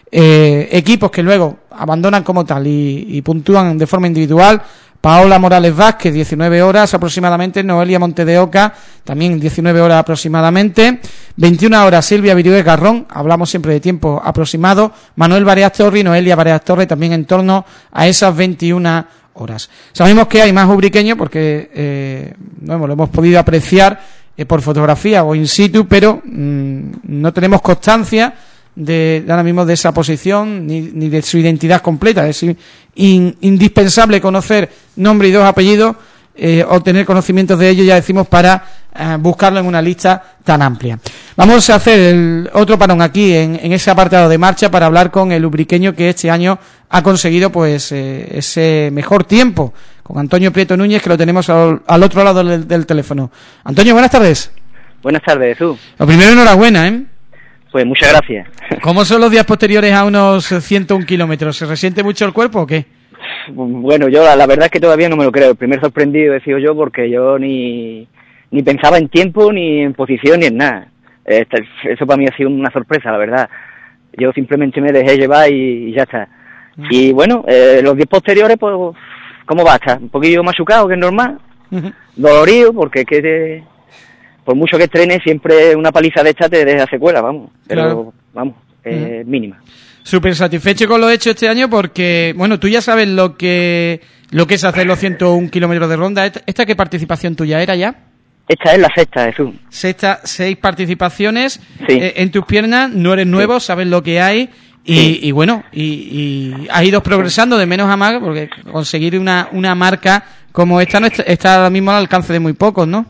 eh, equipos que luego abandonan como tal y, y puntúan de forma individual. Paola Morales Vázquez, diecinueve horas aproximadamente. Noelia Monte de Oca, también diecinueve horas aproximadamente. veintiuna horas Silvia Virués Garrón, hablamos siempre de tiempo aproximado. Manuel Vareas Torre y Noelia Vareas Torre, también en torno a esas veintiuna horas. Sabemos que hay más ubriqueños porque eh, no, lo hemos podido apreciar eh, por fotografía o in situ, pero mmm, no tenemos constancia de, de ahora mismo de esa posición ni, ni de su identidad completa. Es in, indispensable conocer nombre y dos apellidos, eh, o tener conocimientos de ellos, ya decimos, para eh, buscarlo en una lista tan amplia. Vamos a hacer el otro parón aquí en, en ese apartado de marcha para hablar con el ubriqueño que este año ha conseguido pues eh, ese mejor tiempo, con Antonio Prieto Núñez, que lo tenemos al, al otro lado del, del teléfono. Antonio, buenas tardes. Buenas tardes, Jesús. Lo primero, enhorabuena, ¿eh? Pues muchas gracias. ¿Cómo son los días posteriores a unos ciento uno kilómetros? ¿Se resiente mucho el cuerpo o qué? Bueno, yo la, la verdad es que todavía no me lo creo. El primer sorprendido he sido yo, porque yo ni, ni pensaba en tiempo, ni en posición, ni en nada. Este, eso para mí ha sido una sorpresa, la verdad. Yo simplemente me dejé llevar y, y ya está. Uh-huh. Y bueno, eh, los días posteriores, pues, ¿cómo va a estar? Un poquillo machucado, que es normal. Uh-huh. Dolorido, porque es que te, por mucho que estrenes, siempre una paliza de esta te deja secuela, vamos. Pero, claro. vamos, eh, uh-huh. mínima. Súper satisfecho con lo hecho este año porque, bueno, tú ya sabes lo que lo que es hacer los ciento uno kilómetros de ronda. ¿Esta, esta qué participación tuya era ya? Esta es la sexta, Jesús. Sexta, seis participaciones. Sí. Eh, en tus piernas, no eres nuevo, sí. Sabes lo que hay y, sí. y bueno, y, y has ido progresando de menos a más, porque conseguir una, una marca como esta no está, está ahora mismo al alcance de muy pocos, ¿no?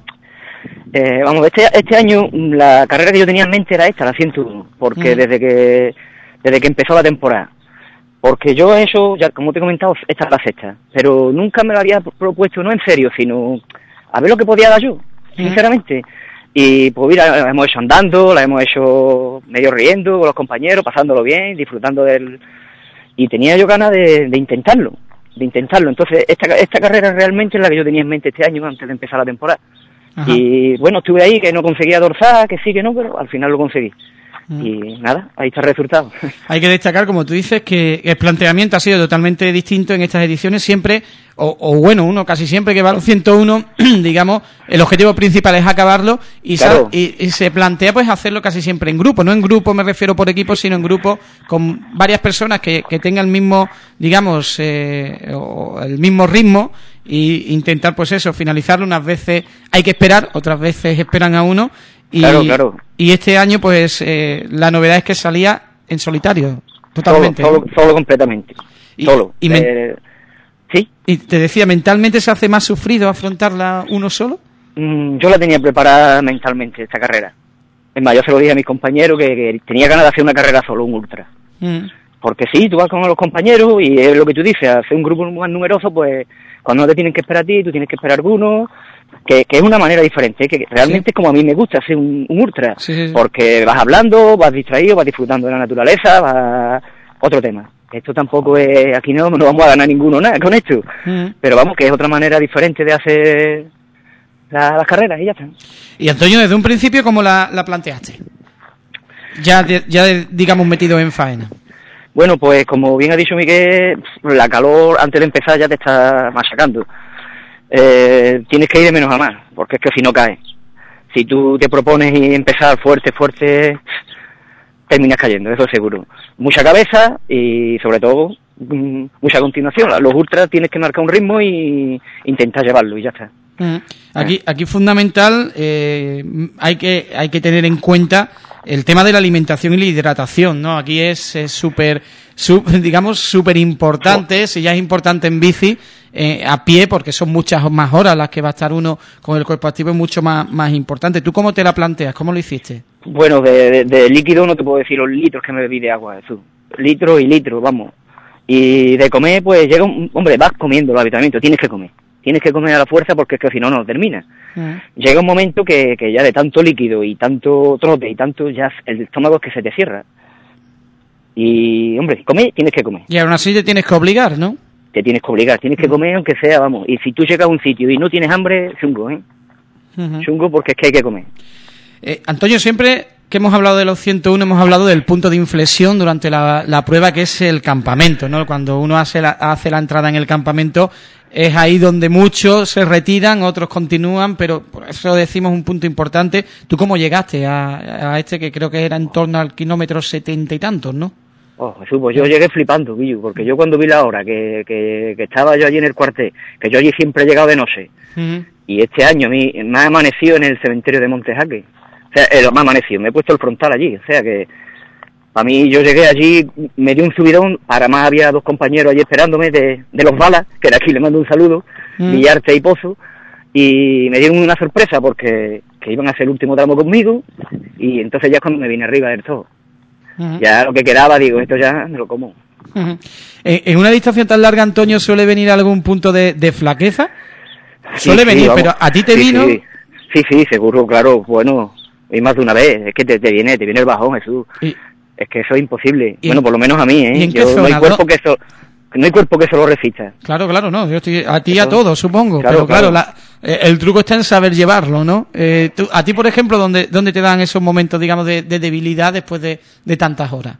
Eh, vamos, este, este año la carrera que yo tenía en mente era esta, la ciento uno, porque mm. desde que desde que empezó la temporada. Porque yo he hecho, ya como te he comentado, esta es la sexta, pero nunca me lo había propuesto, no en serio, sino a ver lo que podía dar yo, sinceramente. Mm. Y pues mira, la hemos hecho andando, la hemos hecho medio riendo con los compañeros, pasándolo bien, disfrutando del... Y tenía yo ganas de, de intentarlo, de intentarlo. Entonces, esta, esta carrera realmente es la que yo tenía en mente este año, antes de empezar la temporada. Ajá. Y bueno, estuve ahí, que no conseguía dorsal, que sí, que no, pero al final lo conseguí. Y nada, ahí está el resultado. Hay que destacar, como tú dices, que el planteamiento ha sido totalmente distinto en estas ediciones. Siempre, o, o bueno, uno casi siempre que va a los ciento uno, digamos, el objetivo principal es acabarlo y, claro. y, y se plantea pues hacerlo casi siempre en grupo. No en grupo me refiero por equipo, sino en grupo con varias personas que, que tengan el mismo, digamos, eh, o el mismo ritmo, y intentar pues eso, finalizarlo. Unas veces hay que esperar, otras veces esperan a uno. Y, claro, claro. Y este año, pues, eh, la novedad es que salía en solitario, totalmente. Solo, solo, solo completamente. Y, solo. Y, men- eh, ¿Sí? y te decía, ¿mentalmente se hace más sufrido afrontarla uno solo? Mm, yo la tenía preparada mentalmente, esta carrera. Es más, yo se lo dije a mis compañeros que, que tenía ganas de hacer una carrera solo, un ultra. Mm. Porque sí, tú vas con los compañeros y es lo que tú dices, hacer un grupo más numeroso, pues cuando no te tienen que esperar a ti, tú tienes que esperar a algunos, que, que es una manera diferente, que realmente Sí. es como a mí me gusta hacer un, un ultra, Sí, sí, sí. porque vas hablando, vas distraído, vas disfrutando de la naturaleza, vas... otro tema. Esto tampoco es, aquí no, no vamos a ganar ninguno nada con esto, Mm. pero vamos, que es otra manera diferente de hacer la- las carreras y ya está. Y Antonio, desde un principio, ¿cómo la, la planteaste? Ya, de- ya de- digamos, metido en faena. Bueno, pues como bien ha dicho Miguel, la calor antes de empezar ya te está machacando. Eh, tienes que ir de menos a más, porque es que si no caes. Si tú te propones y empezar fuerte, fuerte, terminas cayendo, eso seguro. Mucha cabeza y sobre todo mm, mucha continuación. Los ultras tienes que marcar un ritmo y intentar llevarlo y ya está. Mm. Aquí, aquí fundamental, eh, hay que hay que tener en cuenta el tema de la alimentación y la hidratación, ¿no? Aquí es es súper, su- digamos, súper importante, si ya es importante en bici, eh, a pie, porque son muchas más horas las que va a estar uno con el cuerpo activo, es mucho más, más importante. ¿Tú cómo te la planteas? ¿Cómo lo hiciste? Bueno, de, de, de líquido no te puedo decir los litros que me bebí de agua, Jesús. Litros y litros, vamos. Y de comer, pues llega un... Hombre, vas comiendo los habituamientos, tienes que comer. Tienes que comer a la fuerza porque es que si no, no termina. Mm. Llega un momento que, que ya de tanto líquido y tanto trote y tanto, ya el estómago es que se te cierra. Y, hombre, comer, tienes que comer. Y aún así te tienes que obligar, ¿no? Te tienes que obligar, tienes que comer aunque sea, vamos. Y si tú llegas a un sitio y no tienes hambre, chungo, ¿eh? Ujú. Chungo porque es que hay que comer. Eh, Antonio, siempre que hemos hablado de los ciento uno hemos hablado del punto de inflexión durante la, la prueba, que es el campamento, ¿no? Cuando uno hace la, hace la entrada en el campamento, es ahí donde muchos se retiran, otros continúan, pero por eso decimos un punto importante. ¿Tú cómo llegaste a, a este, que creo que era en torno al kilómetro setenta y tantos, no? Oh, Jesús, pues yo llegué flipando, Guillo, porque yo cuando vi la hora que, que, que estaba yo allí en el cuartel, que yo allí siempre he llegado de noche, Ujú. y este año a mí me ha amanecido en el cementerio de Montejaque. O sea, eh, me ha amanecido, me he puesto el frontal allí, o sea que para mí yo llegué allí, me dio un subidón, para más había dos compañeros allí esperándome de, de los balas, que de aquí le mando un saludo, Mm. Villarte y Pozo, y me dieron una sorpresa porque que iban a hacer el último tramo conmigo, y entonces ya es cuando me vine arriba del todo. Ujú. Ya lo que quedaba, digo, esto ya me lo como. Ujú. En, en una distancia tan larga, Antonio, ¿suele venir algún punto de, de flaqueza? Suele Sí, sí, venir, vamos. pero ¿a ti te Sí, vino? Sí, sí, sí, seguro, claro, bueno, y más de una vez, es que te, te viene, te viene el bajón, Jesús. Y- Es que eso es imposible. ¿Y Bueno, en- por lo menos a mí, y ¿eh? en qué Yo, no hay zona, cuerpo no? que eso, no hay cuerpo que se lo resista. Claro, claro, no. Yo estoy a ti y a Eso- todos, supongo. claro, pero claro, claro. la- eh, el truco está en saber llevarlo, ¿no? Eh, tú- a ti, por ejemplo, ¿dónde, dónde te dan esos momentos, digamos, de, de debilidad después de, de tantas horas?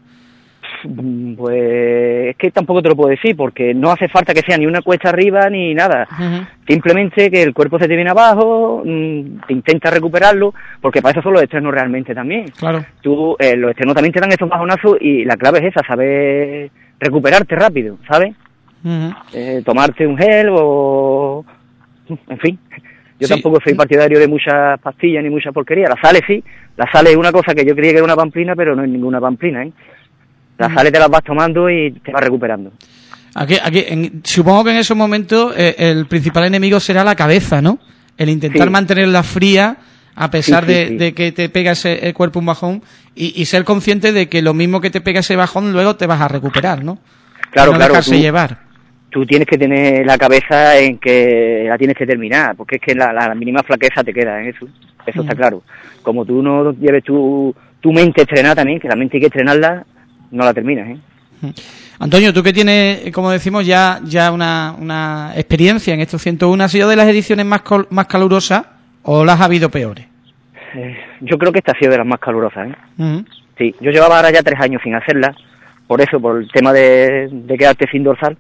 Mm, Pues es que tampoco te lo puedo decir, porque no hace falta que sea ni una cuesta arriba ni nada. Ujú. Simplemente que el cuerpo se te viene abajo, mm, te intenta recuperarlo, porque para eso son los externos realmente también. Claro. Tú, eh, los externos también te dan esos bajonazos y la clave es esa, saber recuperarte rápido, ¿sabes? Ujú. Eh, tomarte un gel o... en fin. Yo Sí. tampoco soy partidario de muchas pastillas ni mucha porquería. La sale sí, la sale es una cosa que yo creía que era una pamplina, pero no es ninguna pamplina, ¿eh? La sale te las vas tomando y te vas recuperando. Aquí, aquí, en- supongo que en esos momentos eh, el principal enemigo será la cabeza, ¿no? El intentar Sí. mantenerla fría a pesar Sí, sí, de, sí. de que te pega ese el cuerpo un bajón y, y ser consciente de que lo mismo que te pega ese bajón luego te vas a recuperar, ¿no? Claro, no claro. dejarse Tú, llevar. tú tienes que tener la cabeza en que la tienes que terminar, porque es que la, la mínima flaqueza te queda en eso. Eso está Mm. claro. Como tú no lleves tu, tu mente estrenada también, que la mente hay que estrenarla, no la terminas, ¿eh? Antonio, tú que tienes, como decimos, ya ya una, una experiencia en estos ciento uno, ¿ha sido de las ediciones más col- más calurosas o las ha habido peores? Eh, Yo creo que esta ha sido de las más calurosas, ¿eh? Ujú. Sí, yo llevaba ahora ya tres años sin hacerla, por eso, por el tema de, de quedarte sin dorsal,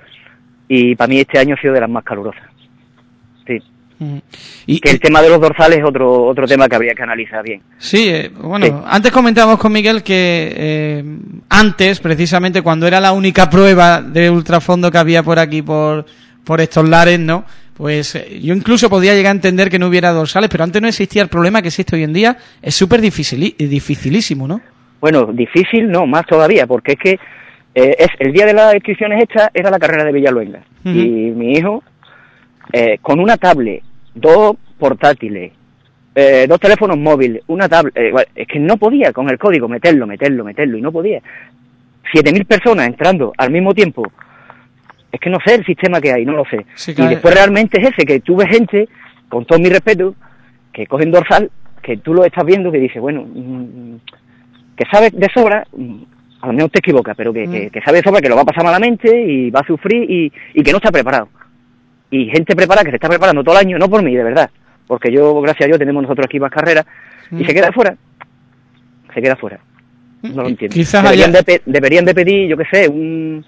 y para mí este año ha sido de las más calurosas. Sí, Ujú. Y, que el tema de los dorsales es otro otro tema que habría que analizar bien. sí, eh, bueno, Sí. antes comentábamos con Miguel que eh, antes, precisamente, cuando era la única prueba de ultrafondo que había por aquí, por, por estos lares, ¿no? Pues eh, yo incluso podía llegar a entender que no hubiera dorsales, pero antes no existía el problema que existe hoy en día. Es súper difícil, dificilísimo, ¿no? Bueno, difícil no, más todavía, porque es que Eh, es el día de las inscripciones hechas era la carrera de Villaluenga. Uh-huh. Y mi hijo, eh, con una tablet, dos portátiles, eh, dos teléfonos móviles, una tablet, eh, es que no podía con el código meterlo, meterlo, meterlo, y no podía. Siete mil personas entrando al mismo tiempo. Es que no sé el sistema que hay, no lo sé. Sí, claro. Y después realmente es ese, que tú ves gente, con todo mi respeto, que cogen dorsal, que tú lo estás viendo, que dice, bueno, mmm, que sabe de sobra, mmm, a lo mejor te equivoca, pero que, mm. que, que sabe de sobra que lo va a pasar malamente y va a sufrir y, y que no está preparado. Y gente preparada que se está preparando todo el año, no por mí, de verdad, porque yo, gracias a Dios, tenemos nosotros aquí más carreras, mm. y se queda fuera, se queda fuera. No lo entiendo. Quizás deberían, haya... de, deberían de pedir, yo qué sé, un...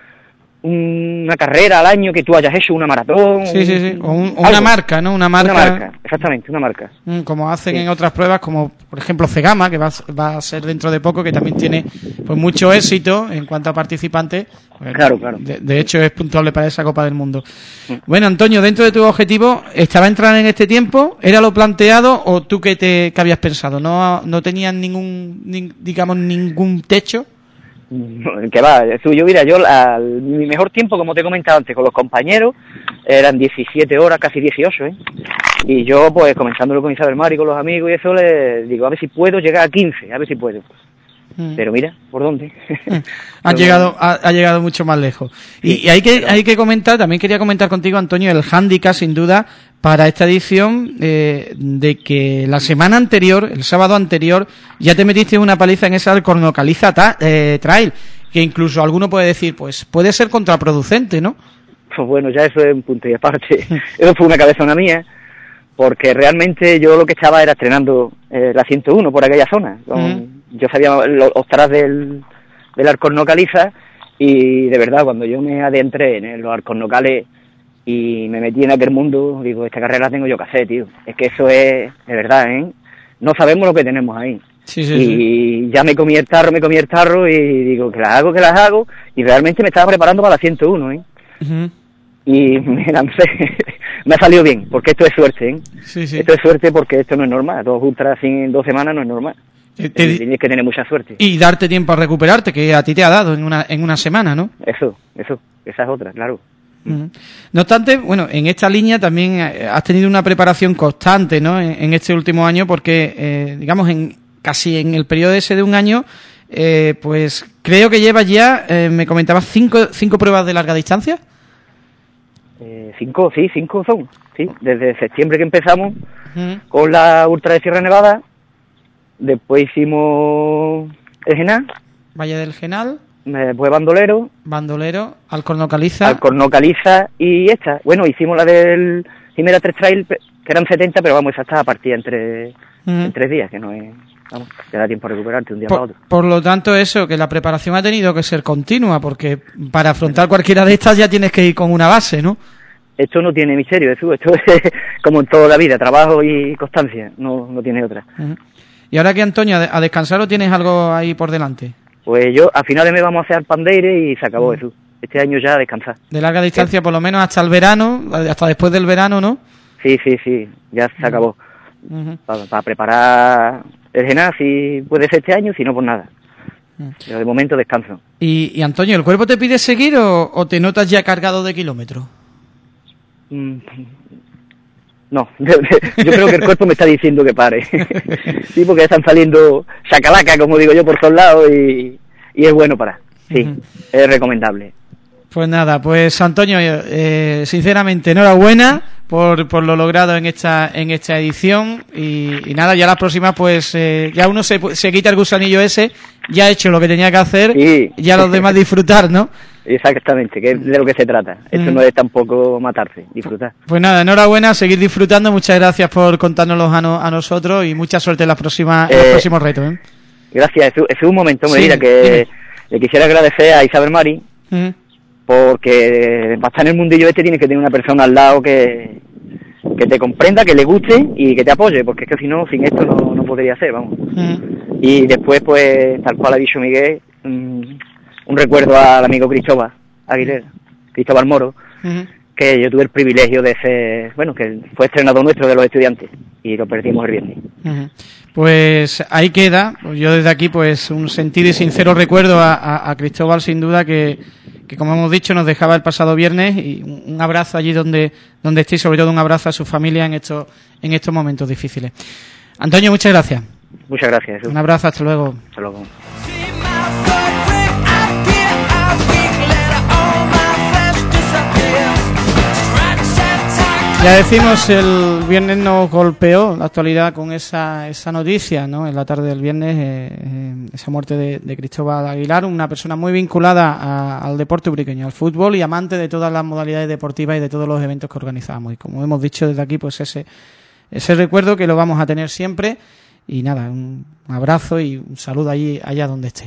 una carrera al año que tú hayas hecho, una maratón. Sí, sí, sí. O un, una marca, ¿no? Una marca. Una marca, exactamente, una marca. Como hacen sí. en otras pruebas, como por ejemplo Cegama, que va, va a ser dentro de poco, que también tiene pues mucho éxito en cuanto a participantes. Pues, claro, claro. De, de hecho, es puntuable para esa Copa del Mundo. Sí. Bueno, Antonio, dentro de tu objetivo, ¿estaba a entrar en este tiempo? ¿Era lo planteado o tú qué, te, qué habías pensado? ¿No, no tenías ningún, ni, digamos, ningún techo? Que va, yo mira, yo al, mi mejor tiempo, como te he comentado antes, con los compañeros, eran diecisiete horas, casi dieciocho, ¿eh? Y yo, pues, comenzándolo con Isabel Mar y con los amigos y eso, les digo, a ver si puedo llegar a quince, a ver si puedo. Mm. Pero mira, ¿por dónde? ha llegado ha, ha llegado mucho más lejos. Y, sí, y hay que pero... hay que comentar, también quería comentar contigo, Antonio, el hándicap, sin duda, para esta edición, eh, de que la semana anterior, el sábado anterior, ya te metiste una paliza en esa Alcornocaliza ta, eh, Trail, que incluso alguno puede decir, pues puede ser contraproducente, ¿no? Pues bueno, ya eso es un punto y aparte. Eso fue una cabezona mía, porque realmente yo lo que estaba era estrenando eh, la ciento uno por aquella zona. Con, mm. Yo sabía los, los tras del, del Alcornocaliza, y de verdad, cuando yo me adentré en los Alcornocales y me metí en aquel mundo, digo, esta carrera la tengo yo que hacer, tío. Es que eso es, de verdad, ¿eh? No sabemos lo que tenemos ahí. Sí, sí, y sí. Ya me comí el tarro, me comí el tarro y digo, que las hago, que las hago. Y realmente me estaba preparando para la ciento uno, ¿eh? Uh-huh. Y me lancé. Me ha salido bien, porque esto es suerte, ¿eh? Sí, sí. Esto es suerte porque esto no es normal. Dos ultras en dos semanas no es normal. Eh, te... Tienes que tener mucha suerte. Y darte tiempo a recuperarte, que a ti te ha dado en una, en una semana, ¿no? Eso, eso. Esa es otra, claro. Uh-huh. No obstante, bueno, en esta línea también has tenido una preparación constante, ¿no? En, en este último año, porque, eh, digamos, en casi en el periodo ese de un año, eh, pues creo que llevas ya, eh, me comentabas, cinco, cinco pruebas de larga distancia. Eh, cinco, sí, cinco son, sí. Desde septiembre que empezamos uh-huh. con la Ultra de Sierra Nevada, después hicimos el Genal. Valle del Genal. Después Bandolero. Bandolero, Alcornocaliza. Alcornocaliza y esta. Bueno, hicimos la del Cimera tres Trail, que eran setenta, pero vamos, esa estaba partida entre, uh-huh. en tres días, que no es... Vamos, te da tiempo a recuperarte un día por, para otro. Por lo tanto, eso, que la preparación ha tenido que ser continua, porque para afrontar cualquiera de estas ya tienes que ir con una base, ¿no? Esto no tiene misterio, eso, esto es como en toda la vida, trabajo y constancia, no, no tiene otra. Uh-huh. Y ahora que, Antonio, a descansar, ¿o tienes algo ahí por delante? Pues yo, a finales me vamos a hacer al Pandeire y se acabó uh-huh. eso. Este año ya a descansar. De larga distancia, ¿sí? Por lo menos hasta el verano, hasta después del verano, ¿no? Sí, sí, sí, ya se uh-huh. acabó. Uh-huh. Para, para preparar el Genal, si puede ser este año, si no, pues nada. Uh-huh. Pero de momento descanso. Y, y Antonio, ¿el cuerpo te pide seguir o, o te notas ya cargado de kilómetros? Mm. No, yo creo que el cuerpo me está diciendo que pare. Sí, porque ya están saliendo chacalaca, como digo yo, por todos lados y, y es bueno parar. Sí, uh-huh. es recomendable. Pues nada, pues Antonio, eh, sinceramente enhorabuena por, por lo logrado en esta en esta edición y, y nada, ya las próximas pues eh, ya uno se, se quita el gusanillo ese, ya ha hecho lo que tenía que hacer, sí. Ya los demás disfrutar, ¿no? Exactamente, que es de lo que se trata. Esto mm. no es tampoco matarse, disfrutar. Pues nada, enhorabuena, seguir disfrutando, muchas gracias por contárnoslo a, no, a nosotros y mucha suerte en, las próximas, en eh, los próximos retos. ¿eh? Gracias, es, es un momento, me sí, mira, que le quisiera agradecer a Isabel Mari, mm. porque para estar en el mundillo este tienes que tener una persona al lado que, que te comprenda, que le guste y que te apoye, porque es que si no, sin esto no, no podría ser, vamos. Mm. Y después, pues, tal cual ha dicho Miguel, mmm, un recuerdo al amigo Cristóbal Aguilera, Cristóbal Moro, uh-huh. que yo tuve el privilegio de ser, bueno, que fue estrenador nuestro de los estudiantes y lo perdimos el viernes. Uh-huh. Pues ahí queda. Yo desde aquí, pues un sentido y sincero recuerdo a, a, a Cristóbal, sin duda, que, que como hemos dicho, nos dejaba el pasado viernes, y un, un abrazo allí donde, donde esté, y sobre todo un abrazo a su familia en estos, en estos momentos difíciles. Antonio, muchas gracias. Muchas gracias. Un abrazo, hasta luego. Hasta luego. Ya decimos, el viernes nos golpeó la actualidad con esa esa noticia, ¿no? En la tarde del viernes, eh, eh, esa muerte de, de Cristóbal Aguilar, una persona muy vinculada a, al deporte ubriqueño, al fútbol, y amante de todas las modalidades deportivas y de todos los eventos que organizábamos. Y como hemos dicho desde aquí, pues ese ese recuerdo que lo vamos a tener siempre. Y nada, un abrazo y un saludo allí, allá donde esté.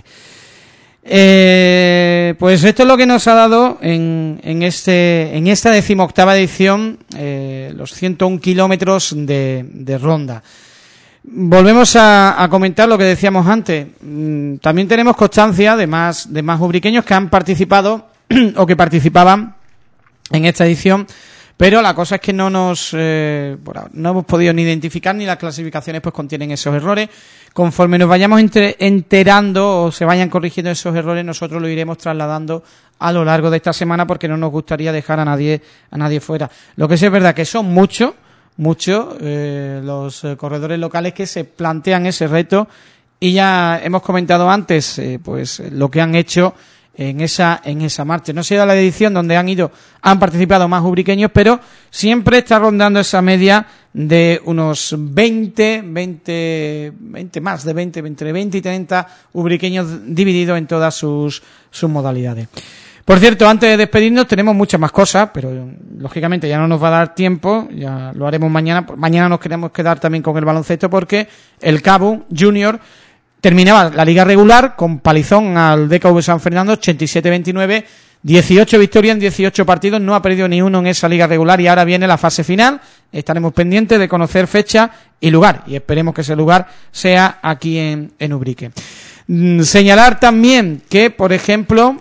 Eh, pues esto es lo que nos ha dado en, en este en esta decimoctava edición, eh, los ciento un kilómetros de, de ronda. Volvemos a, a comentar lo que decíamos antes. Mm, también tenemos constancia de más de más ubriqueños que han participado o que participaban en esta edición, pero la cosa es que no nos eh, bueno, no hemos podido ni identificar, ni las clasificaciones pues contienen esos errores. Conforme nos vayamos enterando o se vayan corrigiendo esos errores, nosotros lo iremos trasladando a lo largo de esta semana, porque no nos gustaría dejar a nadie a nadie fuera. Lo que sí es verdad que son muchos, muchos eh, los eh, corredores locales que se plantean ese reto, y ya hemos comentado antes eh, pues lo que han hecho en esa en esa marcha. No será la edición donde han ido han participado más ubriqueños, pero siempre está rondando esa media de unos veinte, veinte, veinte más de veinte, entre veinte y treinta ubriqueños divididos en todas sus sus modalidades. Por cierto, antes de despedirnos, tenemos muchas más cosas, pero lógicamente ya no nos va a dar tiempo, ya lo haremos mañana. Mañana nos queremos quedar también con el baloncesto, porque el Cabo Junior terminaba la liga regular con palizón al D K V San Fernando, ochenta y siete veintinueve, dieciocho victorias en dieciocho partidos, no ha perdido ni uno en esa liga regular, y ahora viene la fase final. Estaremos pendientes de conocer fecha y lugar, y esperemos que ese lugar sea aquí en, en Ubrique. Mm, señalar también que, por ejemplo,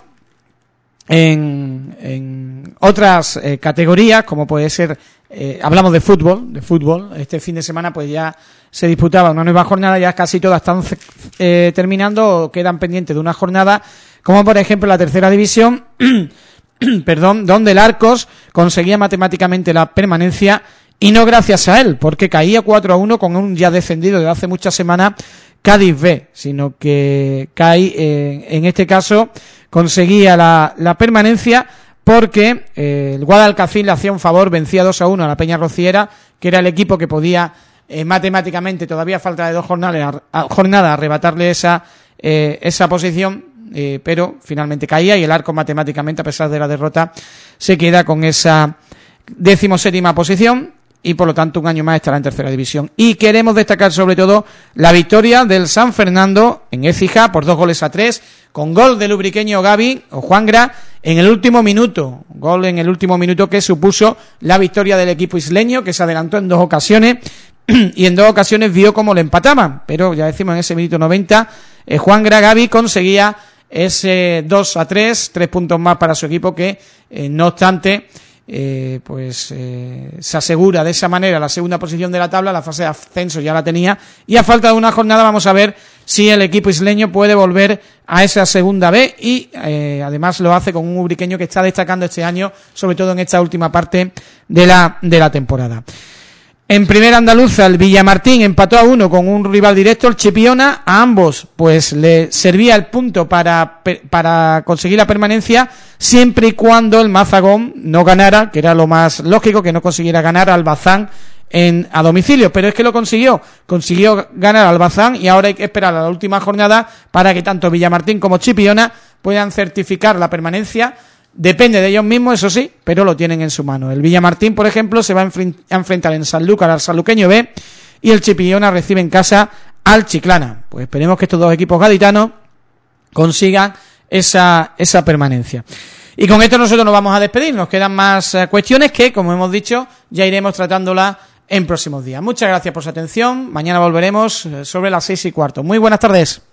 en, en otras eh, categorías, como puede ser, eh, hablamos de fútbol, de fútbol, este fin de semana pues ya se disputaba una nueva jornada, ya casi todas están eh, terminando o quedan pendientes de una jornada, como por ejemplo la tercera división, perdón, donde el Arcos conseguía matemáticamente la permanencia, y no gracias a él, porque caía cuatro a uno con un ya descendido de hace muchas semanas Cádiz B, sino que cae, eh, en este caso conseguía la, la permanencia porque eh, el Guadalcacín le hacía un favor, vencía dos a uno a la Peña Rociera, que era el equipo que podía eh, matemáticamente, todavía falta de dos jornadas, a, jornada, arrebatarle esa eh, esa posición, eh, pero finalmente caía, y el Arco matemáticamente, a pesar de la derrota, se queda con esa decimoséptima posición, y por lo tanto un año más estará en tercera división. Y queremos destacar sobre todo la victoria del San Fernando en Écija por dos goles a tres, con gol del ubriqueño Gaby o Juangra en el último minuto, gol en el último minuto que supuso la victoria del equipo isleño, que se adelantó en dos ocasiones y en dos ocasiones vio cómo le empataban, pero ya decimos en ese minuto noventa eh, Juangra Gaby conseguía ese dos a tres, tres puntos más para su equipo, que eh, no obstante Eh, pues eh, se asegura de esa manera la segunda posición de la tabla. La fase de ascenso ya la tenía, y a falta de una jornada vamos a ver si el equipo isleño puede volver a esa segunda B, y eh, además lo hace con un ubriqueño que está destacando este año, sobre todo en esta última parte de la de la temporada. En primera andaluza, el Villamartín empató a uno con un rival directo, el Chipiona. A ambos pues le servía el punto para para conseguir la permanencia, siempre y cuando el Mazagón no ganara, que era lo más lógico, que no consiguiera ganar al Bazán en a domicilio, pero es que lo consiguió, consiguió ganar al Bazán, y ahora hay que esperar a la última jornada para que tanto Villamartín como Chipiona puedan certificar la permanencia. Depende de ellos mismos, eso sí, pero lo tienen en su mano. El Villamartín, por ejemplo, se va a enfrentar en Sanlúcar al Sanluqueño B, y el Chipiona recibe en casa al Chiclana. Pues esperemos que estos dos equipos gaditanos consigan esa esa permanencia. Y con esto nosotros nos vamos a despedir. Nos quedan más uh, cuestiones que, como hemos dicho, ya iremos tratándolas en próximos días. Muchas gracias por su atención. Mañana volveremos sobre las seis y cuarto. Muy buenas tardes.